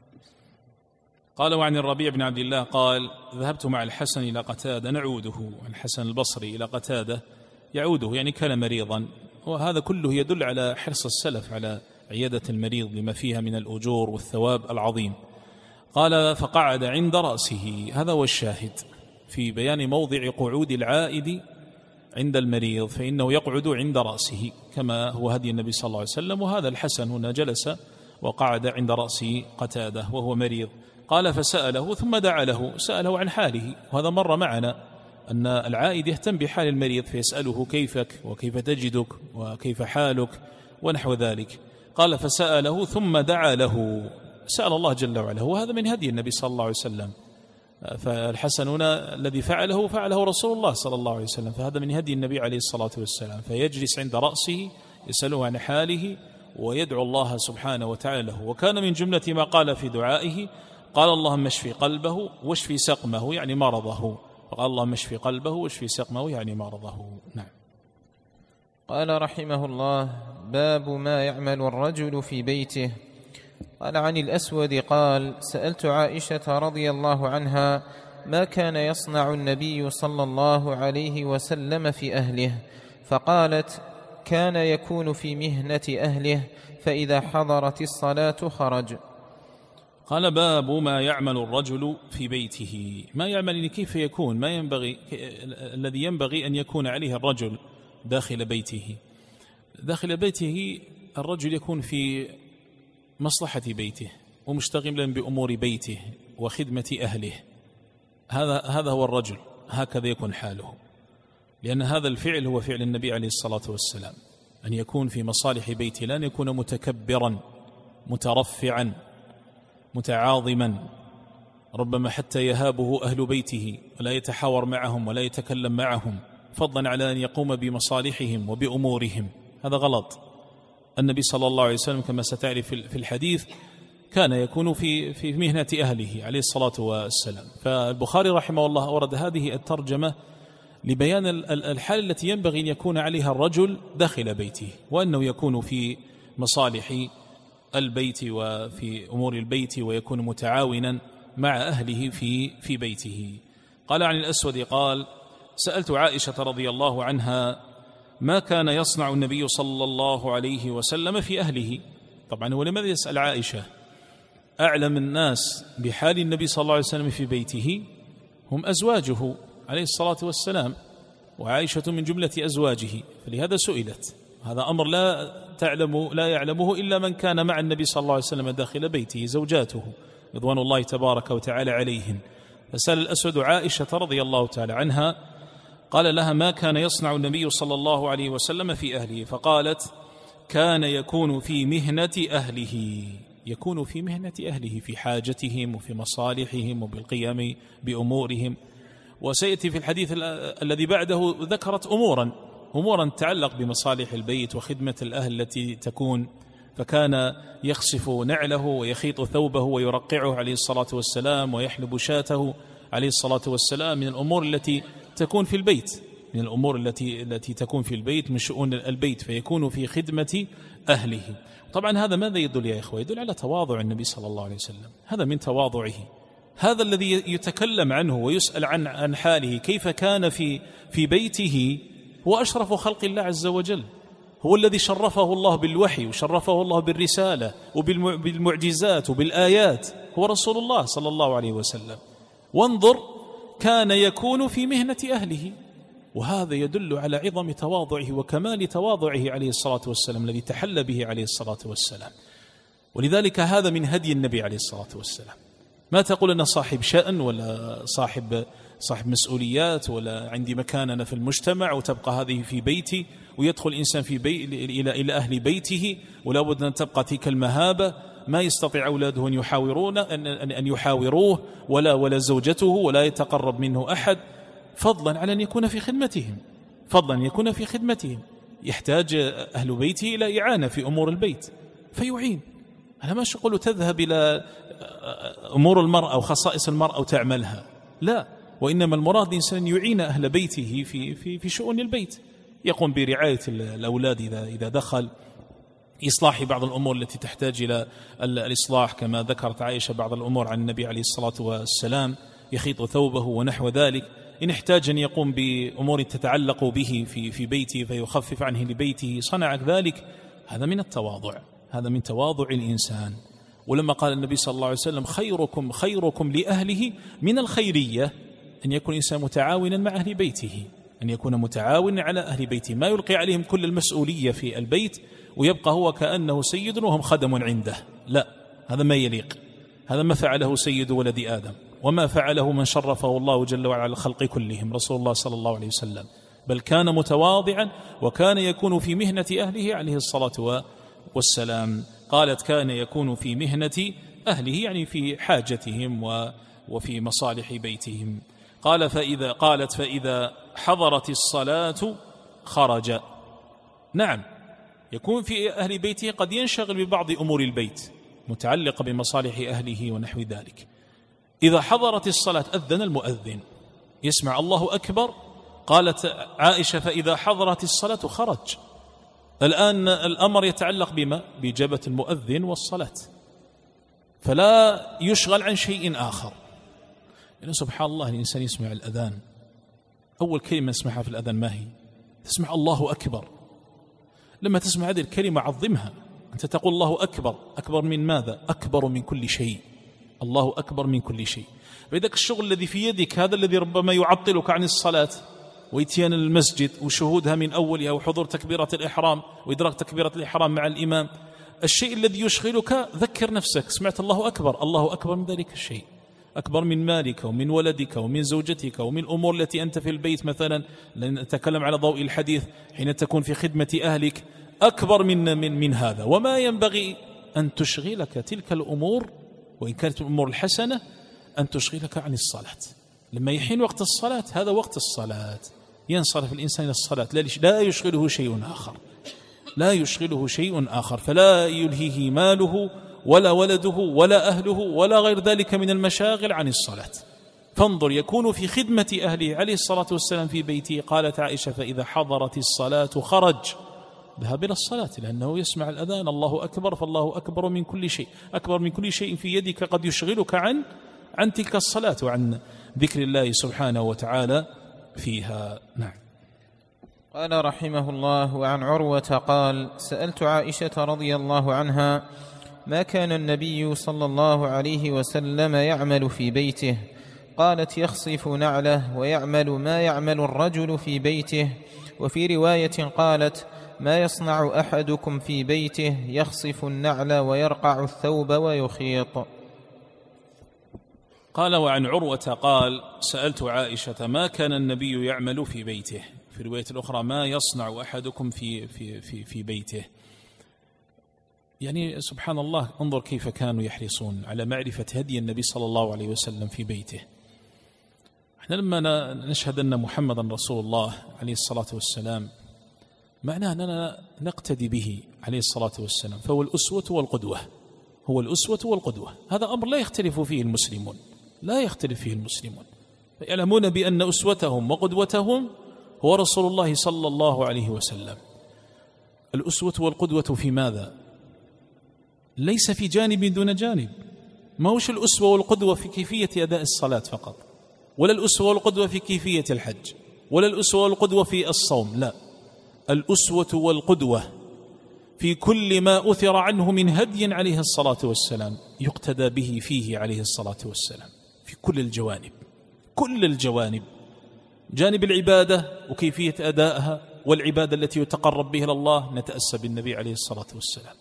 قال: وعن الربيع بن عبد الله قال: ذهبت مع الحسن إلى قتادة نعوده، الحسن البصري إلى قتادة يعوده، يعني كان مريضا، وهذا كله يدل على حرص السلف على عيادة المريض لما فيها من الأجور والثواب العظيم. قال: فقعد عند رأسه، هذا هو الشاهد في بيان موضع قعود العائد عند المريض، فإنه يقعد عند رأسه كما هو هدي النبي صلى الله عليه وسلم، وهذا الحسن هنا جلس وقعد عند رأس قتادة وهو مريض. قال: فسأله ثم دعا له، سأله عن حاله، وهذا مر معنا أن العائد يهتم بحال المريض فيسأله كيفك وكيف تجدك وكيف حالك ونحو ذلك. قال: فسأله ثم دعا له، سأل الله جل وعلا، وهذا من هدي النبي صلى الله عليه وسلم. فالحسن هنا الذي فعله فعله رسول الله صلى الله عليه وسلم، فهذا من هدي النبي عليه الصلاة والسلام، فيجلس عند رأسه يسأله عن حاله ويدعو الله سبحانه وتعالى له. وكان من جملة ما قال في دعائه قال: اللهم اشفي قلبه واشفي سقمه، يعني مرضه، فقال: اللهم اشفي قلبه واشفي سقمه، يعني مرضه. نعم. قال رحمه الله: باب ما يعمل الرجل في بيته. قال: عن الأسود قال: سألت عائشة رضي الله عنها ما كان يصنع النبي صلى الله عليه وسلم في أهله، فقالت: كان يكون في مهنة أهله، فإذا حضرت الصلاة خرج. قال: باب ما يعمل الرجل في بيته. ما يعمل كيف يكون، ما ينبغي الذي ينبغي أن يكون عليه الرجل داخل بيته. داخل بيته الرجل يكون في مصلحة بيته ومشتغلا بأمور بيته وخدمة أهله، هذا هذا هو الرجل، هكذا يكون حاله، لأن هذا الفعل هو فعل النبي عليه الصلاة والسلام، أن يكون في مصالح بيته، لا أن يكون متكبرا مترفعا متعاظما، ربما حتى يهابه أهل بيته ولا يتحاور معهم ولا يتكلم معهم، فضلا على أن يقوم بمصالحهم وبأمورهم، هذا غلط. النبي صلى الله عليه وسلم كما ستعرف في الحديث كان يكون في في مهنة أهله عليه الصلاة والسلام. فالبخاري رحمه الله أورد هذه الترجمة لبيان الحال التي ينبغي أن يكون عليها الرجل داخل بيته، وأنه يكون في مصالح البيت وفي أمور البيت، ويكون متعاونا مع أهله في في بيته. قال: عن الأسود قال: سألت عائشة رضي الله عنها ما كان يصنع النبي صلى الله عليه وسلم في أهله. طبعا هو لماذا يسأل عائشة؟ أعلم الناس بحال النبي صلى الله عليه وسلم في بيته هم أزواجه عليه الصلاة والسلام، وعائشة من جملة أزواجه، فلهذا سئلت. هذا أمر لا تعلم لا يعلمه إلا من كان مع النبي صلى الله عليه وسلم داخل بيته، زوجاته رضوان الله تبارك وتعالى عليهن. فسأل الأسود عائشة رضي الله تعالى عنها، قال لها: ما كان يصنع النبي صلى الله عليه وسلم في أهله؟ فقالت: كان يكون في مهنة أهله، يكون في مهنة أهله، في حاجتهم وفي مصالحهم وبالقيام بأمورهم. وسيأتي في الحديث الذي بعده ذكرت أمورا أمورا تتعلق بمصالح البيت وخدمة الأهل التي تكون، فكان يخسف نعله ويخيط ثوبه ويرقعه عليه الصلاة والسلام ويحلب شاته عليه الصلاة والسلام، من الأمور التي تكون في البيت من الأمور التي التي تكون في البيت من شؤون البيت، فيكون في خدمة أهله. طبعا هذا ماذا يدل يا إخوة؟ يدل على تواضع النبي صلى الله عليه وسلم، هذا من تواضعه. هذا الذي يتكلم عنه ويسأل عن عن حاله كيف كان في في بيته، هو أشرف خلق الله عز وجل، هو الذي شرفه الله بالوحي وشرفه الله بالرسالة وبالمعجزات وبالآيات، هو رسول الله صلى الله عليه وسلم. وانظر كان يكون في مهنة أهله، وهذا يدل على عظم تواضعه وكمال تواضعه عليه الصلاة والسلام الذي تحلى به عليه الصلاة والسلام. ولذلك هذا من هدي النبي عليه الصلاة والسلام. ما تقول أنا صاحب شأن ولا صاحب صاحب مسؤوليات ولا عندي مكانة في المجتمع وتبقى هذه في بيتي، ويدخل الإنسان في بي إلى إلى أهل بيته ولا بد أن تبقى تلك المهابة، ما يستطيع أولاده أن يحاورون أن أن يحاوروه ولا ولا زوجته، ولا يتقرب منه أحد، فضلا على أن يكون في خدمتهم فضلا أن يكون في خدمتهم يحتاج أهل بيته إلى إعانة في أمور البيت فيعين. أنا مش أقول تذهب إلى أمور المرأة أو خصائص المرأة وتعملها، لا، وإنما المراد الإنسان يعين أهل بيته في في في شؤون البيت، يقوم برعاية الأولاد إذا إذا دخل، إصلاح بعض الأمور التي تحتاج إلى الإصلاح كما ذكرت عائشة بعض الأمور عن النبي عليه الصلاة والسلام، يخيط ثوبه ونحو ذلك. إن احتاج أن يقوم بأمور تتعلق به في في بيته فيخفف عنه لبيته صنع ذلك. هذا من التواضع، هذا من تواضع الإنسان. ولما قال النبي صلى الله عليه وسلم خيركم خيركم لأهله، من الخيرية أن يكون إنسان متعاونا مع أهل بيته، أن يكون متعاونا على أهل بيته، ما يلقي عليهم كل المسؤولية في البيت ويبقى هو كأنه سيد وهم خدم عنده، لا، هذا ما يليق. هذا ما فعله سيد ولد آدم، وما فعله من شرفه الله جل وعلا على الخلق كلهم رسول الله صلى الله عليه وسلم، بل كان متواضعا وكان يكون في مهنة أهله عليه الصلاة والسلام. قالت كان يكون في مهنة أهله يعني في حاجتهم وفي مصالح بيتهم. قال فإذا قالت فإذا حضرت الصلاة خرج. نعم، يكون في أهل بيته قد ينشغل ببعض أمور البيت متعلقة بمصالح أهله ونحو ذلك. إذا حضرت الصلاة أذن المؤذن، يسمع الله أكبر. قالت عائشة فإذا حضرت الصلاة خرج. الآن الأمر يتعلق بما؟ بإجابة المؤذن والصلاة، فلا يشغل عن شيء آخر. يعني سبحان الله، الإنسان يسمع الأذان، أول كلمة يسمعها في الأذان ما هي؟ تسمع الله أكبر. لما تسمع هذه الكلمة عظمها، أنت تقول الله أكبر. أكبر من ماذا؟ أكبر من كل شيء، الله أكبر من كل شيء. فإذاك الشغل الذي في يدك هذا الذي ربما يعطلك عن الصلاة وإتيان المسجد وشهودها من أولها وحضور تكبيرة الإحرام وإدراك تكبيرة الإحرام مع الإمام، الشيء الذي يشغلك ذكر نفسك، سمعت الله أكبر، الله أكبر من ذلك الشيء، أكبر من مالك ومن ولدك ومن زوجتك ومن الأمور التي أنت في البيت مثلا، نتكلم على ضوء الحديث حين تكون في خدمة أهلك، أكبر من, من, من هذا. وما ينبغي أن تشغلك تلك الأمور وإن كانت الأمور الحسنة أن تشغلك عن الصلاة. لما يحين وقت الصلاة هذا وقت الصلاة، ينصرف الإنسان إلى الصلاة، لا يشغله شيء آخر، لا يشغله شيء آخر، فلا يلهيه ماله ولا ولده ولا أهله ولا غير ذلك من المشاغل عن الصلاة. فانظر، يكون في خدمة أهله عليه الصلاة والسلام في بيته. قالت عائشة فإذا حضرت الصلاة خرج، ذهب إلى الصلاة، لأنه يسمع الأذان الله أكبر، فالله أكبر من كل شيء، أكبر من كل شيء في يدك قد يشغلك عن عن تلك الصلاة وعن ذكر الله سبحانه وتعالى فيها. نعم. قال رحمه الله: وعن عروة قال: سألت عائشة رضي الله عنها ما كان النبي صلى الله عليه وسلم يعمل في بيته؟ قالت: يخصف نعله ويعمل ما يعمل الرجل في بيته. وفي رواية قالت: ما يصنع أحدكم في بيته يخصف النعل ويرقع الثوب ويخيط. قال: وعن عروة قال: سألت عائشة ما كان النبي يعمل في بيته. في رواية الأخرى: ما يصنع أحدكم في, في, في, في بيته. يعني سبحان الله، انظر كيف كانوا يحرصون على معرفة هدي النبي صلى الله عليه وسلم في بيته. احنا لما نشهد أن محمدا رسول الله عليه الصلاة والسلام معناه أننا نقتدي به عليه الصلاة والسلام، فهو الأسوة والقدوة، هو الأسوة والقدوة. هذا أمر لا يختلف فيه المسلمون، لا يختلف فيه المسلمون، يعلمون بأن أسوتهم وقدوتهم هو رسول الله صلى الله عليه وسلم. الأسوة والقدوة في ماذا؟ ليس في جانب دون جانب، ما هوش الأسوة والقدوة في كيفية أداء الصلاة فقط، ولا الأسوة والقدوة في كيفية الحج، ولا الأسوة والقدوة في الصوم، لا، الأسوة والقدوة في كل ما أثر عنه من هدي عليه الصلاة والسلام يقتدى به فيه عليه الصلاة والسلام في كل الجوانب، كل الجوانب، جانب العبادة وكيفية أدائها والعبادة التي يتقرب بها الله نتأسى بالنبي عليه الصلاة والسلام.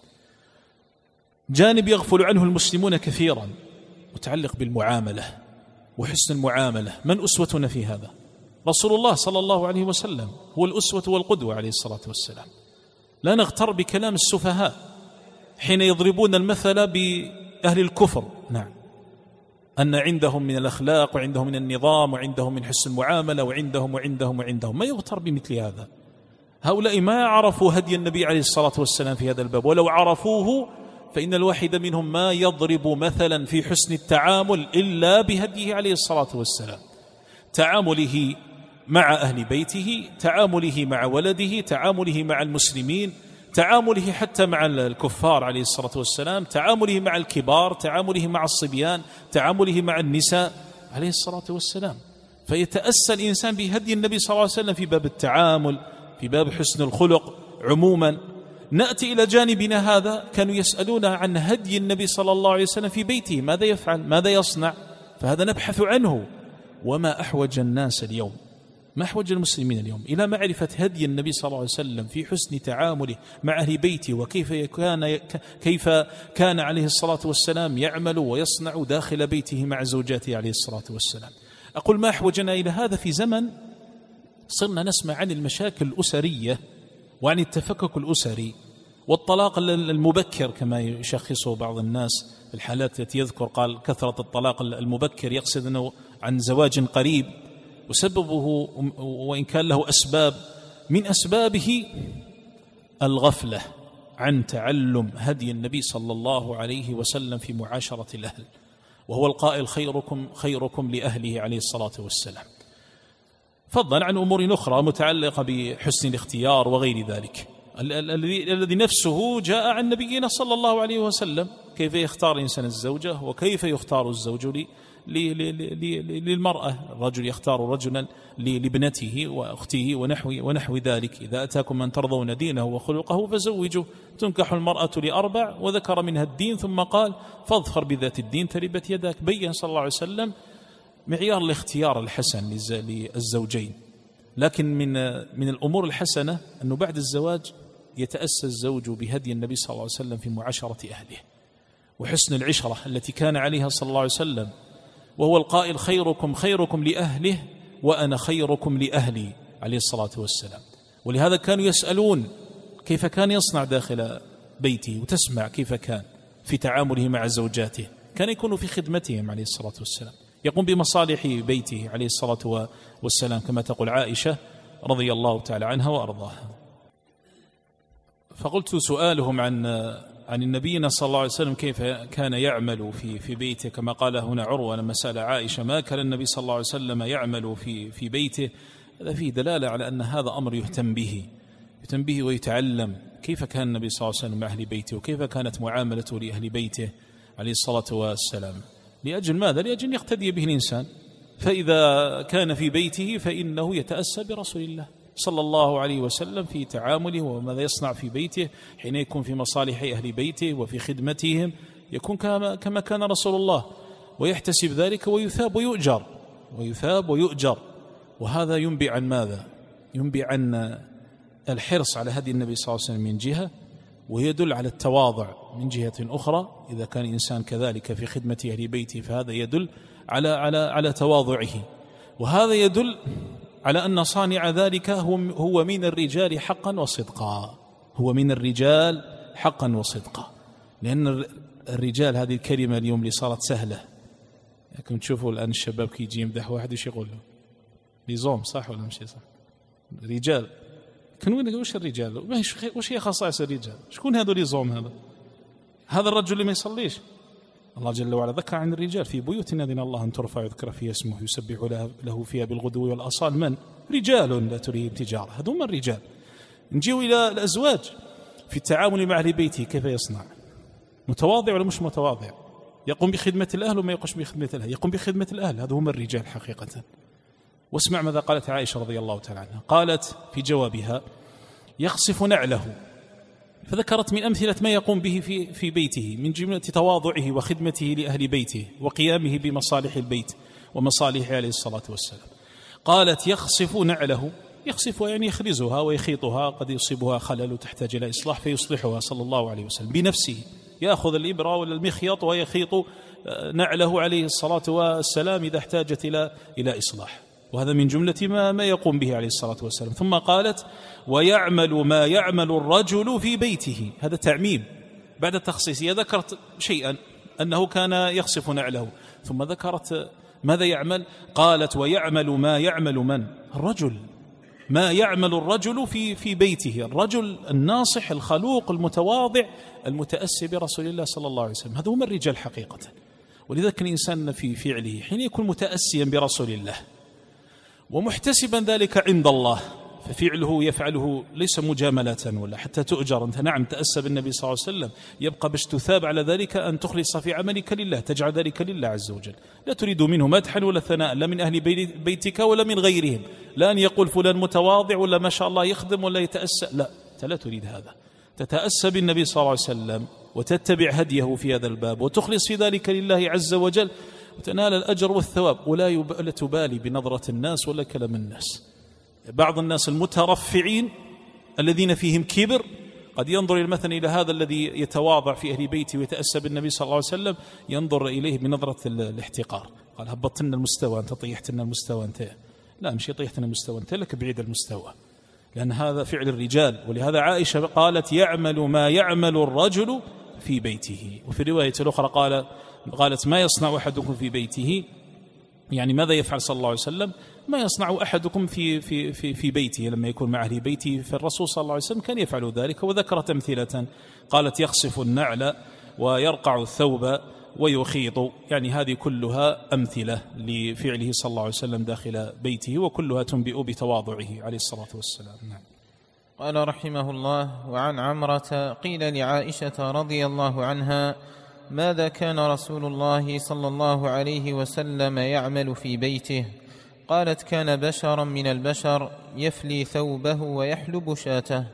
جانب يغفل عنه المسلمون كثيرا متعلق بالمعاملة وحسن المعاملة، من أسوتنا في هذا؟ رسول الله صلى الله عليه وسلم هو الأسوة والقدوة عليه الصلاة والسلام. لا نغتر بكلام السفهاء حين يضربون المثل بأهل الكفر، نعم، أن عندهم من الأخلاق وعندهم من النظام وعندهم من حسن المعاملة وعندهم وعندهم وعندهم، ما يغتر بمثل هذا. هؤلاء ما عرفوا هدي النبي عليه الصلاة والسلام في هذا الباب، ولو عرفوه فإن الواحد منهم ما يضرب مثلا في حسن التعامل إلا بهديه عليه الصلاة والسلام، تعامله مع أهل بيته، تعامله مع ولده، تعامله مع المسلمين، تعامله حتى مع الكفار عليه الصلاة والسلام، تعامله مع الكبار، تعامله مع الصبيان، تعامله مع النساء عليه الصلاة والسلام. فيتأسى الإنسان بهدي النبي صلى الله عليه وسلم في باب التعامل، في باب حسن الخلق عموما. نأتي إلى جانبنا هذا، كانوا يسألون عن هدي النبي صلى الله عليه وسلم في بيته، ماذا يفعل، ماذا يصنع، فهذا نبحث عنه. وما أحوج الناس اليوم، ما أحوج المسلمين اليوم إلى معرفة هدي النبي صلى الله عليه وسلم في حسن تعامله مع أهل بيته، وكيف كان كيف كان عليه الصلاة والسلام يعمل ويصنع داخل بيته مع زوجاته عليه الصلاة والسلام. أقول ما أحوجنا إلى هذا في زمن صرنا نسمع عن المشاكل الأسرية وعن التفكك الأسري والطلاق المبكر كما يشخصه بعض الناس، الحالات التي يذكر قال كثرة الطلاق المبكر، يقصد أنه عن زواج قريب، وسببه وإن كان له أسباب، من أسبابه الغفلة عن تعلم هدي النبي صلى الله عليه وسلم في معاشرة الأهل، وهو القائل خيركم خيركم لأهله عليه الصلاة والسلام، فضلا عن أمور أخرى متعلقة بحسن الاختيار وغير ذلك، الذي نفسه جاء عن نبينا صلى الله عليه وسلم، كيف يختار الإنسان الزوجة وكيف يختار الزوج للمرأة، الرجل يختار رجلا لابنته وأخته ونحو, ونحو ذلك. إذا أتاكم من ترضون دينه وخلقه فزوجوا، تنكح المرأة لأربع، وذكر منها الدين ثم قال فاظفر بذات الدين تربت يداك. بين صلى الله عليه وسلم معيار الاختيار الحسن للزوجين. لكن من من الأمور الحسنة أنه بعد الزواج يتأسى الزوج بهدي النبي صلى الله عليه وسلم في معاشرة أهله وحسن العشرة التي كان عليها صلى الله عليه وسلم، وهو القائل خيركم خيركم لأهله وأنا خيركم لأهلي عليه الصلاة والسلام. ولهذا كانوا يسألون كيف كان يصنع داخل بيته، وتسمع كيف كان في تعامله مع زوجاته، كان يكون في خدمتهم عليه الصلاة والسلام، يقوم بمصالح بيته عليه الصلاة والسلام، كما تقول عائشة رضي الله تعالى عنها وأرضاها. فقلت سؤالهم عن عن النبي صلى الله عليه وسلم كيف كان يعمل في في بيته، كما قال هنا عروة لما سأل عائشة ما كان النبي صلى الله عليه وسلم يعمل في في بيته، هذا فيه دلالة على أن هذا أمر يهتم به يهتم به ويتعلم كيف كان النبي صلى الله عليه وسلم مع أهل بيته وكيف كانت معاملته لأهل بيته عليه الصلاة والسلام. لأجل ماذا؟ لأجل أن يقتدي به الإنسان، فإذا كان في بيته فإنه يتأسى برسول الله صلى الله عليه وسلم في تعامله وماذا يصنع في بيته حين يكون في مصالح أهل بيته وفي خدمتهم، يكون كما كان رسول الله، ويحتسب ذلك ويثاب ويؤجر ويثاب ويؤجر. وهذا ينبئ عن ماذا؟ ينبئ عن الحرص على هدي النبي صلى الله عليه وسلم من جهة، ويدل على التواضع من جهة أخرى. إذا كان إنسان كذلك في خدمة أهل بيته فهذا يدل على على على تواضعه، وهذا يدل على أن صانع ذلك هو من الرجال حقا وصدقا، هو من الرجال حقا وصدقا. لأن الرجال هذه الكلمة اليوم اللي صارت سهلة، لكن تشوفوا الآن الشباب كي يجي يمدح واحد وش يقول له؟ ليزوم، صح ولا مش صح؟ رجال كان وين وش الرجال؟ وش هي خصائص الرجال؟ شكون هذا اللي يزوم هذا؟ هذا الرجل اللي ما يصليش. الله جل وعلا ذكر عن الرجال في بيوت أذن الله أن ترفع ويذكر فيها اسمه يسبح له فيها بالغدو والآصال. من؟ رجال لا تريهم تجارة. هذول من الرجال. نجيو إلى الأزواج في التعامل مع أهل بيته كيف يصنع؟ متواضع ولا مش متواضع؟ يقوم بخدمة الأهل وما يقومش بخدمة الأهل؟ يقوم بخدمة الأهل. هذا هم الرجال حقيقة. واسمع ماذا قالت عائشة رضي الله تعالى عنها. قالت في جوابها: يخصف نعله. فذكرت من أمثلة ما يقوم به في في بيته من جملة تواضعه وخدمته لأهل بيته وقيامه بمصالح البيت ومصالحه عليه الصلاة والسلام. قالت: يخصف نعله. يخصف يعني يخرزها ويخيطها، قد يصيبها خلل وتحتاج إلى إصلاح فيصلحها صلى الله عليه وسلم بنفسه. يأخذ الإبرة ولا المخيط ويخيط نعله عليه الصلاة والسلام إذا احتاجت إلى إلى إصلاح. وهذا من جملة ما, ما يقوم به عليه الصلاة والسلام. ثم قالت: ويعمل ما يعمل الرجل في بيته. هذا تعميم بعد التخصيص. هي ذكرت شيئا أنه كان يخصف نعله، ثم ذكرت ماذا يعمل. قالت: ويعمل ما يعمل من؟ الرجل. ما يعمل الرجل في في بيته، الرجل الناصح الخلوق المتواضع المتأسي برسول الله صلى الله عليه وسلم. هذا هم الرجال حقيقة. ولذلك الإنسان في فعله حين يكون متأسيا برسول الله ومحتسبا ذلك عند الله، ففعله يفعله ليس مجاملة ولا حتى تؤجر. أنت نعم تأسى بالنبي صلى الله عليه وسلم، يبقى باش تثاب على ذلك أن تخلص في عملك لله، تجعل ذلك لله عز وجل. لا تريد منه مدحا ولا ثناء، لا من أهل بيتك ولا من غيرهم، لا أن يقول فلان متواضع ولا ما شاء الله يخدم ولا يتأسى، لا، أنت لا تريد هذا. تتأسى بالنبي صلى الله عليه وسلم وتتبع هديه في هذا الباب وتخلص في ذلك لله عز وجل وتنال الأجر والثواب. ولا تبالي بنظرة الناس ولا كلام الناس. بعض الناس المترفعين الذين فيهم كبر قد ينظر مثلا إلى هذا الذي يتواضع في أهل بيته ويتأسى بالنبي صلى الله عليه وسلم، ينظر إليه بنظرة الاحتقار. قال: هبطتنا المستوى، أنت طيحتنا المستوى أنت. لا، مش طيحتنا المستوى أنت، لك بعيد المستوى، لأن هذا فعل الرجال. ولهذا عائشة قالت: يعمل ما يعمل الرجل في بيته. وفي الرواية الأخرى قال قالت: ما يصنع أحدكم في بيته، يعني ماذا يفعل صلى الله عليه وسلم؟ ما يصنع أحدكم في في في في بيته لما يكون مع أهل بيته. فالرسول صلى الله عليه وسلم كان يفعل ذلك. وذكرت أمثلة، قالت: يخصف النعل ويرقع الثوب ويخيط. يعني هذه كلها أمثلة لفعله صلى الله عليه وسلم داخل بيته، وكلها تنبئ بتواضعه عليه الصلاة والسلام. نعم. قال رحمه الله: وعن عمرة قيل لعائشة رضي الله عنها: ماذا كان رسول الله صلى الله عليه وسلم يعمل في بيته؟ قالت: كان بشرا من البشر يفلي ثوبه ويحلب شاته.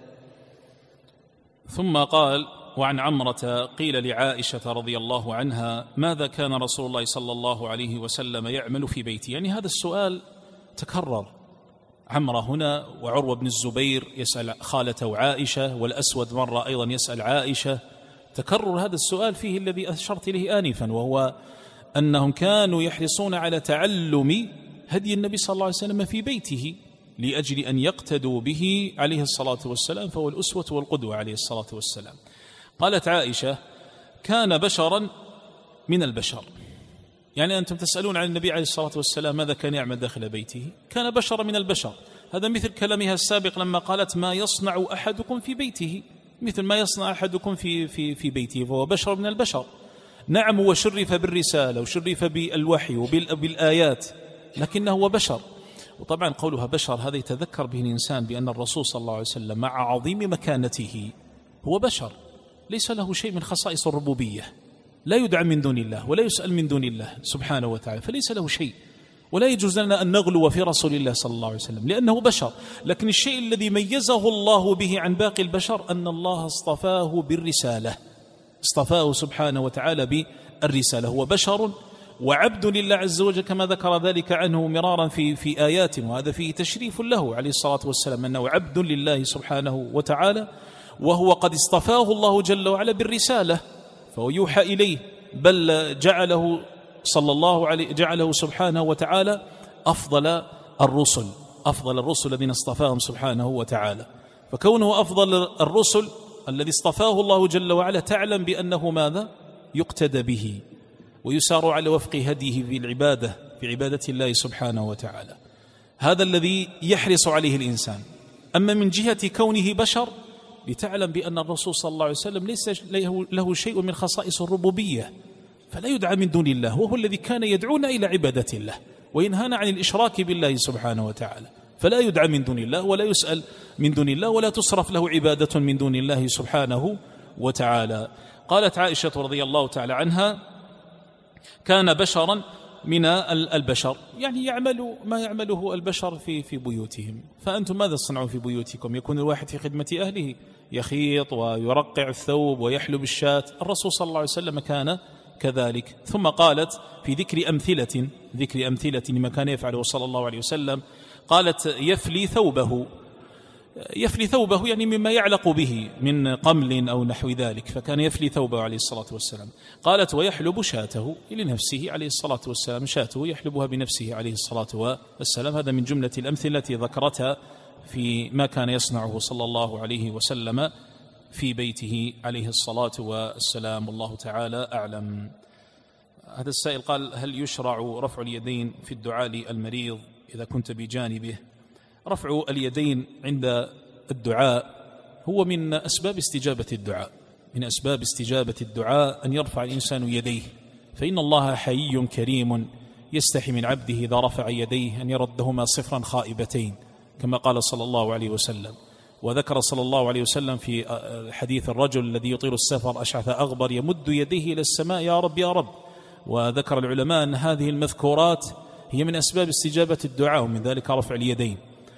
ثم قال: وعن عمرة قيل لعائشة رضي الله عنها: ماذا كان رسول الله صلى الله عليه وسلم يعمل في بيته؟ يعني هذا السؤال تكرر. عمرة هنا، وعروة بن الزبير يسأل خالته عائشة، والأسود مرة أيضا يسأل عائشة. تكرر هذا السؤال فيه الذي أشرت إليه آنفا، وهو أنهم كانوا يحرصون على تعلم هدي النبي صلى الله عليه وسلم في بيته لأجل أن يقتدوا به عليه الصلاة والسلام، فهو الأسوة والقدوة عليه الصلاة والسلام. قالت عائشة: كان بشرا من البشر. يعني أنتم تسألون عن النبي عليه الصلاة والسلام ماذا كان يعمل داخل بيته؟ كان بشرا من البشر. هذا مثل كلامها السابق لما قالت: ما يصنع أحدكم في بيته، مثل ما يصنع أحدكم في, في, في بيته، فهو بشر من البشر. نعم، وشرف بالرسالة وشرف بالوحي وبالآيات، لكنه هو بشر. وطبعا قولها بشر هذا يتذكر به الإنسان بأن الرسول صلى الله عليه وسلم مع عظيم مكانته هو بشر، ليس له شيء من خصائص الربوبية، لا يدعى من دون الله ولا يسأل من دون الله سبحانه وتعالى، فليس له شيء. ولا يجوز لنا أن نغلو في رسول الله صلى الله عليه وسلم لأنه بشر. لكن الشيء الذي ميزه الله به عن باقي البشر أن الله اصطفاه بالرسالة، اصطفاه سبحانه وتعالى بالرسالة. هو بشر وعبد لله عز وجل، كما ذكر ذلك عنه مرارا في في آيات، وهذا فيه تشريف له عليه الصلاة والسلام أنه عبد لله سبحانه وتعالى، وهو قد اصطفاه الله جل وعلا بالرسالة، فهو يوحى إليه، بل جعله صلى الله عليه جعله سبحانه وتعالى أفضل الرسل، أفضل الرسل الذين اصطفاهم سبحانه وتعالى. فكونه أفضل الرسل الذي اصطفاه الله جل وعلا تعلم بأنه ماذا؟ يقتدى به ويسار على وفق هديه في العبادة، في عبادة الله سبحانه وتعالى. هذا الذي يحرص عليه الإنسان، أما من جهة كونه بشر لتعلم بأن الرسول صلى الله عليه وسلم ليس له شيء من خصائص الربوبية، فلا يدعى من دون الله، وهو الذي كان يدعونا إلى عبادة الله وينهانا عن الإشراك بالله سبحانه وتعالى، فلا يدعى من دون الله ولا يسأل من دون الله ولا تصرف له عبادة من دون الله سبحانه وتعالى. قالت عائشة رضي الله تعالى عنها: كان بشرا من البشر، يعني يعمل ما يعمله البشر في في بيوتهم. فأنتم ماذا تصنعون في بيوتكم؟ يكون الواحد في خدمة أهله، يخيط ويرقع الثوب ويحلب الشاة. الرسول صلى الله عليه وسلم كان كذلك. ثم قالت في ذكر أمثلة ذكر أمثلة لما كان يفعله صلى الله عليه وسلم، قالت: يفلي ثوبه. يفلي ثوبه يعني مما يعلق به من قمل أو نحو ذلك، فكان يفلي ثوبه عليه الصلاة والسلام. قالت: ويحلب شاته لنفسه عليه الصلاة والسلام، شاته يحلبها بنفسه عليه الصلاة والسلام. هذا من جملة الأمثلة التي ذكرتها في ما كان يصنعه صلى الله عليه وسلم في بيته عليه الصلاة والسلام. والله تعالى أعلم. هذا السائل قال: هل يشرع رفع اليدين في الدعاء للمريض إذا كنت بجانبه؟ رفع اليدين عند الدعاء هو من أسباب استجابة الدعاء، من أسباب استجابة الدعاء أن يرفع الإنسان يديه، فإن الله حيي كريم يستحي من عبده إذا رفع يديه أن يردهما صفرا خائبتين، كما قال صلى الله عليه وسلم. وذكر صلى الله عليه وسلم في حديث الرجل الذي يطيل السفر أشعث أغبر يمد يديه إلى السماء: يا رب يا رب. وذكر العلماء أن هذه المذكورات هي من أسباب استجابة الدعاء، ومن ذلك رفع اليدين.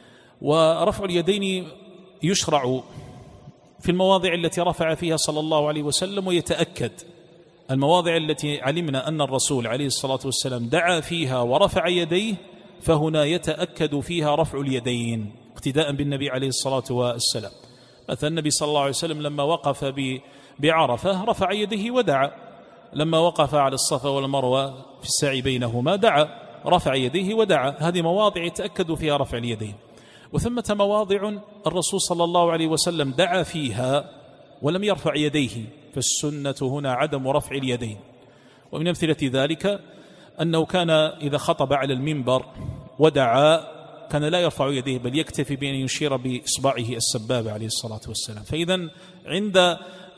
ورفع اليدين يشرع في المواضع التي رفع فيها صلى الله عليه وسلم، ويتأكد المواضع التي علمنا أن الرسول عليه الصلاة والسلام دعا فيها ورفع يديه، فهنا يتأكد فيها رفع اليدين اقتداء بالنبي عليه الصلاة والسلام. مثلا النبي صلى الله عليه وسلم لما وقف بعرفة رفع يديه ودعا، لما وقف على الصفا والمروة في السعي بينهما دعا، رفع يديه ودعا. هذه مواضع يتأكد فيها رفع اليدين. وثمة مواضع الرسول صلى الله عليه وسلم دعا فيها ولم يرفع يديه، فالسنة هنا عدم رفع اليدين. ومن أمثلة ذلك أنه كان إذا خطب على المنبر ودعا كان لا يرفع يديه، بل يكتفي بأن يشير بإصبعه السبابة عليه الصلاة والسلام. فإذا عند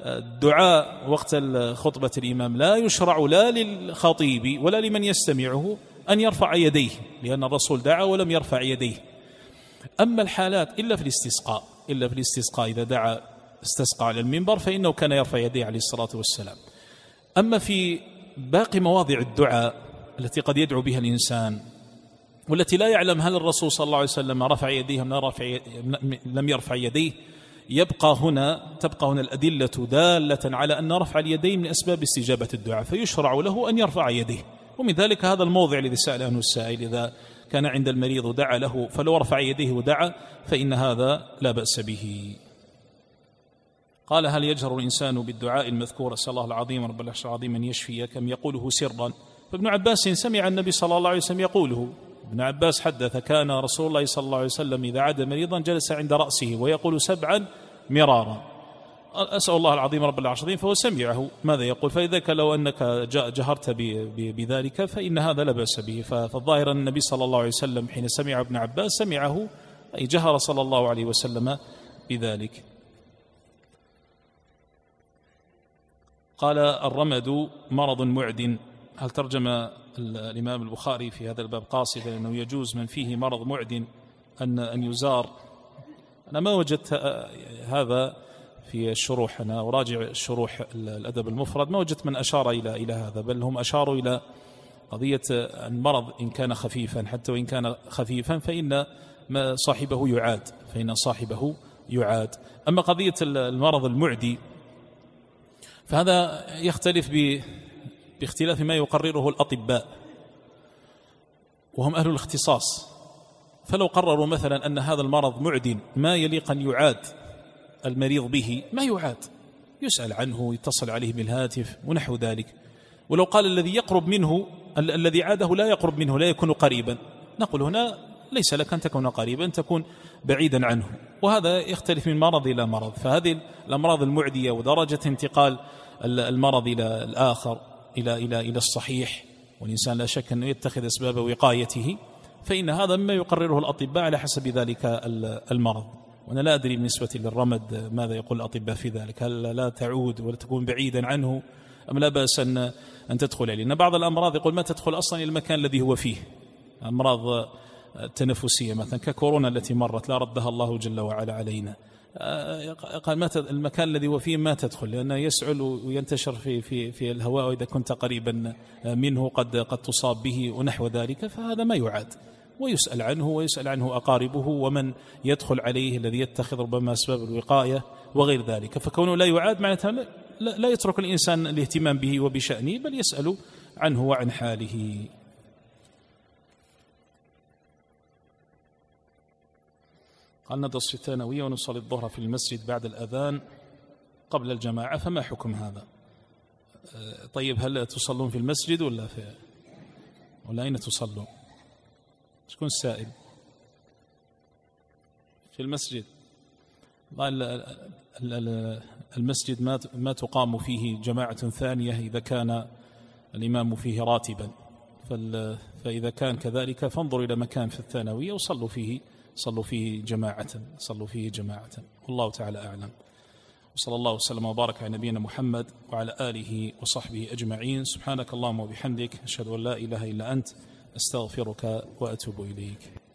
الدعاء وقت خطبة الإمام لا يشرع لا للخطيب ولا لمن يستمعه أن يرفع يديه، لأن الرسول دعا ولم يرفع يديه. أما الحالات إلا في الاستسقاء إلا في الاستسقاء إذا دعا استسقى على المنبر فإنه كان يرفع يديه عليه الصلاة والسلام. أما في باقي مواضع الدعاء التي قد يدعو بها الإنسان والتي لا يعلم هل الرسول صلى الله عليه وسلم رفع يديه أم لم يرفع يديه، يبقى هنا تبقى هنا الأدلة دالة على أن رفع اليدين من أسباب استجابة الدعاء، فيشرع له أن يرفع يديه. ومن ذلك هذا الموضع الذي سأل عنه السائل، إذا كان عند المريض ودعا له فلو رفع يديه ودعا فإن هذا لا بأس به. قال: هل يجهر الإنسان بالدعاء المذكور أسأل الله العظيم رب العرش العظيم أن يشفيك أم يقوله سرا؟ فابن عباس سمع النبي صلى الله عليه وسلم يقوله. ابن عباس حدث: كان رسول الله صلى الله عليه وسلم إذا عاد مريضا جلس عند رأسه ويقول سبعا مرارا أسأل الله العظيم رب العرش العظيم، فهو سمعه ماذا يقول. فإذا لو أنك جهرت بذلك فإن هذا لا بأس به. فالظاهر أن النبي صلى الله عليه وسلم حين سمع ابن عباس سمعه، أي جهر صلى الله عليه وسلم بذلك. قال: الرمد مرض معد، هل ترجم الإمام البخاري في هذا الباب قاصدا أنه يجوز من فيه مرض معد أن أن يزار؟ أنا ما وجدت هذا في الشروح، أنا أراجع الشروح الأدب المفرد ما وجدت من أشار إلى إلى هذا، بل هم أشاروا إلى قضية المرض إن كان خفيفا، حتى وإن كان خفيفا فإن صاحبه يعاد فإن صاحبه يعاد. أما قضية المرض المعدي فهذا يختلف باختلاف ما يقرره الأطباء وهم أهل الاختصاص. فلو قرروا مثلا أن هذا المرض معد ما يليق أن يعاد المريض به ما يعاد، يسأل عنه، يتصل عليه بالهاتف ونحو ذلك. ولو قال الذي يقرب منه ال- الذي عاده لا يقرب منه لا يكون قريبا، نقول هنا ليس لك أن تكون قريبا، تكون بعيدا عنه. وهذا يختلف من مرض إلى مرض. فهذه الأمراض المعدية ودرجة انتقال المرض إلى الآخر إلى إلى إلى الصحيح، والإنسان لا شك أنه يتخذ أسباب وقايته، فإن هذا مما يقرره الأطباء على حسب ذلك المرض. وأنا لا أدري بالنسبة للرمد ماذا يقول الأطباء في ذلك، هل لا تعود ولا تكون بعيدا عنه أم لا بأس أن, أن تدخل عليه؟ لأن بعض الأمراض يقول ما تدخل أصلا إلى المكان الذي هو فيه، أمراض التنفسية مثلا ككورونا التي مرت لا ردها الله جل وعلا علينا، قال ما المكان الذي هو فيه ما تدخل، لأنه يسعل وينتشر في في في الهواء، وإذا كنت قريبا منه قد قد تصاب به ونحو ذلك، فهذا ما يعاد، ويسأل عنه ويسأل عنه أقاربه ومن يدخل عليه الذي يتخذ ربما أسباب الوقاية وغير ذلك. فكونه لا يعاد معناتها لا, لا يترك الإنسان الاهتمام به وبشأنه، بل يسأل عنه وعن حاله. قال ندرس في الثانوية ونصلي الظهر في المسجد بعد الأذان قبل الجماعة، فما حكم هذا؟ طيب هل تصلون في المسجد ولا في ولا أين تصلون؟ شكون السائل؟ في المسجد. المسجد ما تقام فيه جماعة ثانية إذا كان الإمام فيه راتبا، فإذا كان كذلك فانظروا إلى مكان في الثانوية وصلوا فيه صلوا فيه جماعة صلوا فيه جماعة والله تعالى أعلم. وصلى الله وسلم وبارك على نبينا محمد وعلى آله وصحبه أجمعين. سبحانك اللهم وبحمدك، أشهد أن لا إله إلا أنت، أستغفرك وأتوب إليك.